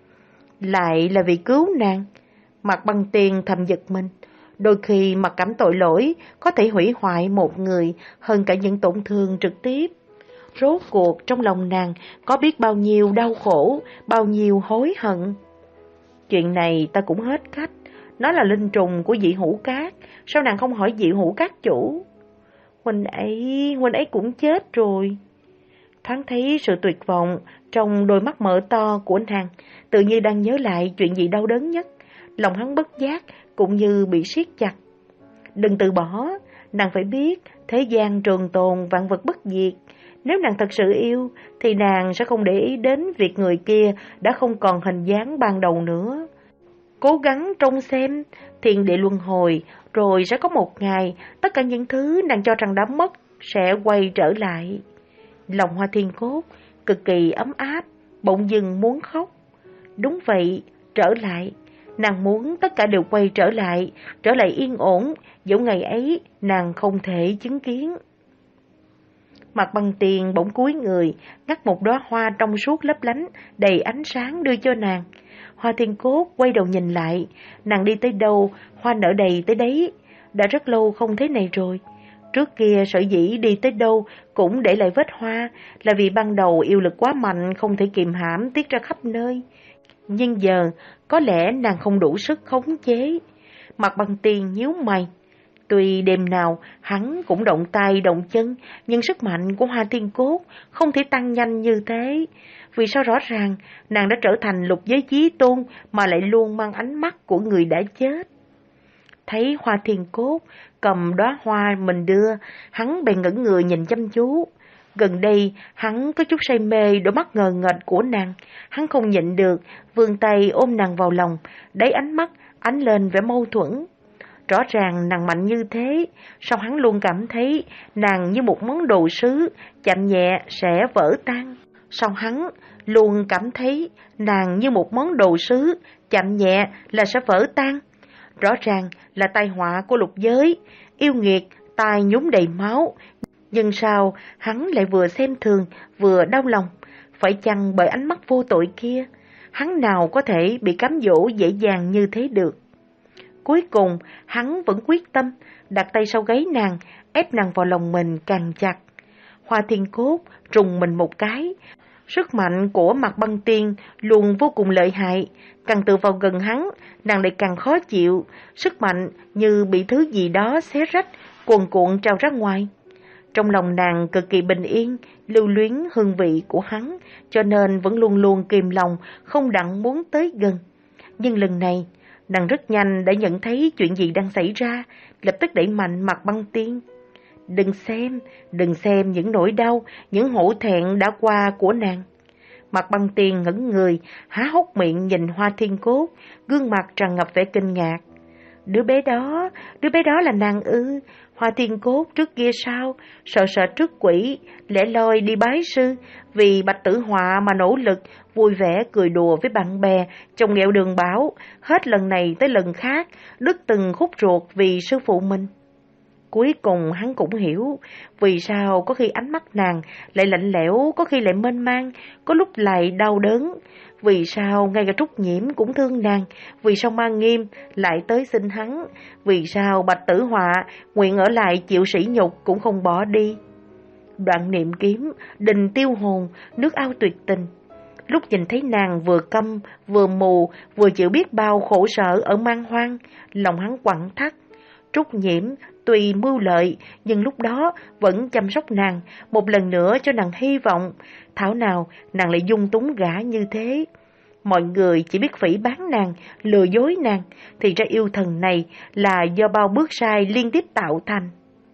Lại là vì cứu nàng. Mạc Băng Tiên thầm giật mình. Đôi khi mặc cảm tội lỗi có thể hủy hoại một người hơn cả những tổn thương trực tiếp. Rốt cuộc trong lòng nàng có biết bao nhiêu đau khổ, bao nhiêu hối hận. Chuyện này ta cũng hết cách. Nó là linh trùng của dị hữu cát, sao nàng không hỏi dị hữu cát chủ? Huynh ấy, huynh ấy cũng chết rồi. Thoáng thấy sự tuyệt vọng trong đôi mắt mở to của nàng, tự như đang nhớ lại chuyện gì đau đớn nhất. Lòng hắn bất giác cũng như bị siết chặt. Đừng từ bỏ, nàng phải biết thế gian trường tồn vạn vật bất diệt. Nếu nàng thật sự yêu thì nàng sẽ không để ý đến việc người kia đã không còn hình dáng ban đầu nữa. Cố gắng trông xem thiên địa luân hồi, rồi sẽ có một ngày tất cả những thứ nàng cho rằng đã mất sẽ quay trở lại. Lòng Hoa Thiên Cốt cực kỳ ấm áp, bỗng dưng muốn khóc. Đúng vậy, trở lại. Nàng muốn tất cả đều quay trở lại, trở lại yên ổn, dẫu ngày ấy nàng không thể chứng kiến. Mạc Băng Tiên bỗng cúi người, ngắt một đóa hoa trong suốt lấp lánh, đầy ánh sáng đưa cho nàng. Hoa Thiên Cốt quay đầu nhìn lại, nàng đi tới đâu, hoa nở đầy tới đấy. Đã rất lâu không thế này rồi. Trước kia sở dĩ đi tới đâu cũng để lại vết hoa, là vì ban đầu yêu lực quá mạnh không thể kiềm hãm tiết ra khắp nơi. Nhưng giờ, có lẽ nàng không đủ sức khống chế. Mạc Băng Tiên nhíu mày. Tuy đêm nào hắn cũng động tay động chân, nhưng sức mạnh của Hoa Thiên Cốt không thể tăng nhanh như thế. Vì sao rõ ràng nàng đã trở thành lục giới chí tôn mà lại luôn mang ánh mắt của người đã chết. Thấy Hoa Thiên Cốt cầm đóa hoa mình đưa, hắn bèn ngẩng người nhìn chăm chú. Gần đây, hắn có chút say mê đôi mắt ngờ nghệch của nàng. Hắn không nhịn được, vươn tay ôm nàng vào lòng, đáy ánh mắt ánh lên vẻ mâu thuẫn. Rõ ràng nàng mạnh như thế, sao hắn luôn cảm thấy nàng như một món đồ sứ, chạm nhẹ sẽ vỡ tan. Sao hắn luôn cảm thấy nàng như một món đồ sứ, chạm nhẹ là sẽ vỡ tan. Rõ ràng là tai họa của lục giới, yêu nghiệt, tai nhúng đầy máu. Nhưng sao hắn lại vừa xem thường, vừa đau lòng? Phải chăng bởi ánh mắt vô tội kia? Hắn nào có thể bị cám dỗ dễ dàng như thế được? Cuối cùng, hắn vẫn quyết tâm, đặt tay sau gáy nàng, ép nàng vào lòng mình càng chặt. Hoa Thiên Cốt trùng mình một cái. Sức mạnh của Mạc Băng Tiên luôn vô cùng lợi hại. Càng tự vào gần hắn, nàng lại càng khó chịu. Sức mạnh như bị thứ gì đó xé rách, cuồn cuộn trào ra ngoài. Trong lòng nàng cực kỳ bình yên, lưu luyến hương vị của hắn, cho nên vẫn luôn luôn kìm lòng, không đặng muốn tới gần. Nhưng lần này, nàng rất nhanh đã nhận thấy chuyện gì đang xảy ra, lập tức đẩy mạnh Mạc Băng Tiên. Đừng xem, đừng xem những nỗi đau, những hổ thẹn đã qua của nàng. Mạc Băng Tiên ngẩn người, há hốc miệng nhìn Hoa Thiên Cốt, gương mặt tràn ngập vẻ kinh ngạc. Đứa bé đó, đứa bé đó là nàng ư? Hoa Thiên Cốt trước kia sao? Sợ sợ trước quỷ, lẻ loi đi bái sư, vì Bạch Tử Họa mà nỗ lực, vui vẻ cười đùa với bạn bè, trong nghẹo đường bảo, hết lần này tới lần khác, đứt từng khúc ruột vì sư phụ mình. Cuối cùng hắn cũng hiểu, vì sao có khi ánh mắt nàng lại lạnh lẽo, có khi lại mênh mang, có lúc lại đau đớn. Vì sao ngay cả Trúc Nhiễm cũng thương nàng, vì sao Ma Nghiêm lại tới xin hắn, vì sao Bạch Tử Họa nguyện ở lại chịu sỉ nhục cũng không bỏ đi. Đoạn niệm kiếm, đình tiêu hồn, nước ao tuyệt tình. Lúc nhìn thấy nàng vừa câm, vừa mù, vừa chịu biết bao khổ sở ở man hoang, lòng hắn quặn thắt. Trúc Nhiễm tùy mưu lợi, nhưng lúc đó vẫn chăm sóc nàng, một lần nữa cho nàng hy vọng. Thảo nào nàng lại dung túng gã như thế. Mọi người chỉ biết phỉ báng nàng, lừa dối nàng, thì ra yêu thần này là do bao bước sai liên tiếp tạo thành.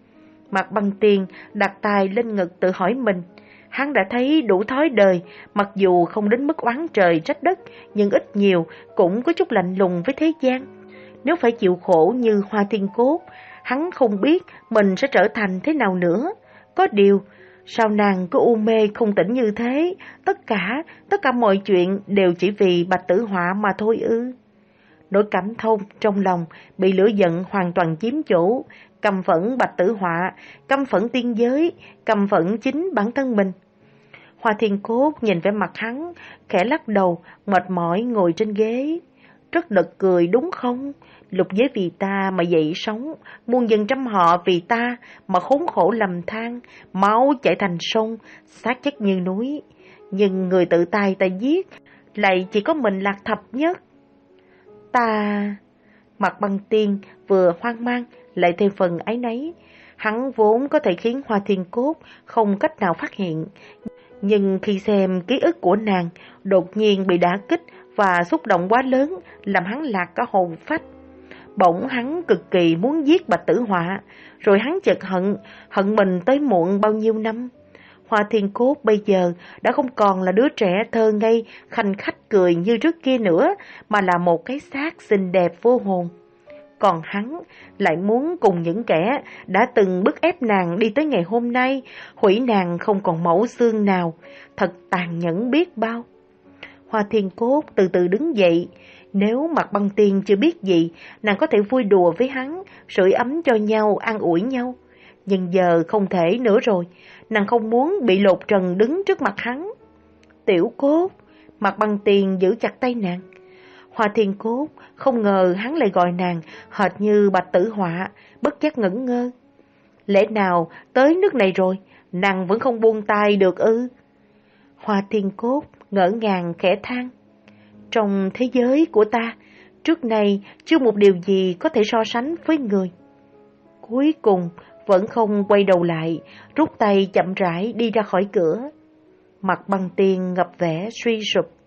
Mạc Băng Tiên đặt tay lên ngực tự hỏi mình. Hắn đã thấy đủ thói đời, mặc dù không đến mức oán trời trách đất, nhưng ít nhiều cũng có chút lạnh lùng với thế gian. Nếu phải chịu khổ như Hoa Thiên Cốt, hắn không biết mình sẽ trở thành thế nào nữa. Có điều, sao nàng cứ u mê không tỉnh như thế? Tất cả, tất cả mọi chuyện đều chỉ vì Bạch Tử Họa mà thôi ư? Nỗi cảm thông trong lòng bị lửa giận hoàn toàn chiếm chỗ, căm phẫn Bạch Tử Họa, căm phẫn tiên giới, căm phẫn chính bản thân mình. Hoa Thiên Cốt nhìn vẻ mặt hắn, khẽ lắc đầu, mệt mỏi ngồi trên ghế. Rất đật cười đúng không? Lục giới vì ta mà dậy sống, muôn dân trăm họ vì ta mà khốn khổ lầm than, máu chảy thành sông, xác chất như núi. Nhưng người tự tay ta giết, lại chỉ có mình Lạc Thập Nhất. Ta... Mạc Băng Tiên vừa hoang mang, lại thêm phần áy náy. Hắn vốn có thể khiến Hoa Thiên Cốt không cách nào phát hiện. Nhưng khi xem ký ức của nàng, đột nhiên bị đả kích và xúc động quá lớn, làm hắn lạc cả hồn phách. Bỗng hắn cực kỳ muốn giết Bạch Tử Họa, rồi hắn chợt hận, hận mình tới muộn bao nhiêu năm. Hoa Thiên Cốt bây giờ đã không còn là đứa trẻ thơ ngây, khanh khách cười như trước kia nữa, mà là một cái xác xinh đẹp vô hồn. Còn hắn lại muốn cùng những kẻ đã từng bức ép nàng đi tới ngày hôm nay, hủy nàng không còn mẫu xương nào, thật tàn nhẫn biết bao. Hoa Thiên Cốt từ từ đứng dậy. Nếu Mạc Băng Tiên chưa biết gì, nàng có thể vui đùa với hắn, sưởi ấm cho nhau, an ủi nhau. Nhưng giờ không thể nữa rồi, nàng không muốn bị lột trần đứng trước mặt hắn. Tiểu Cốt, Mạc Băng Tiên giữ chặt tay nàng. Hoa Thiên Cốt không ngờ hắn lại gọi nàng hệt như Bạch Tử Họa, bất giác ngẩn ngơ. Lẽ nào tới nước này rồi, nàng vẫn không buông tay được ư? Hoa Thiên Cốt ngỡ ngàng khẽ than. Trong thế giới của ta, trước nay chưa một điều gì có thể so sánh với người. Cuối cùng vẫn không quay đầu lại, rút tay chậm rãi đi ra khỏi cửa. Mặt Băng Tiên ngập vẻ suy sụp.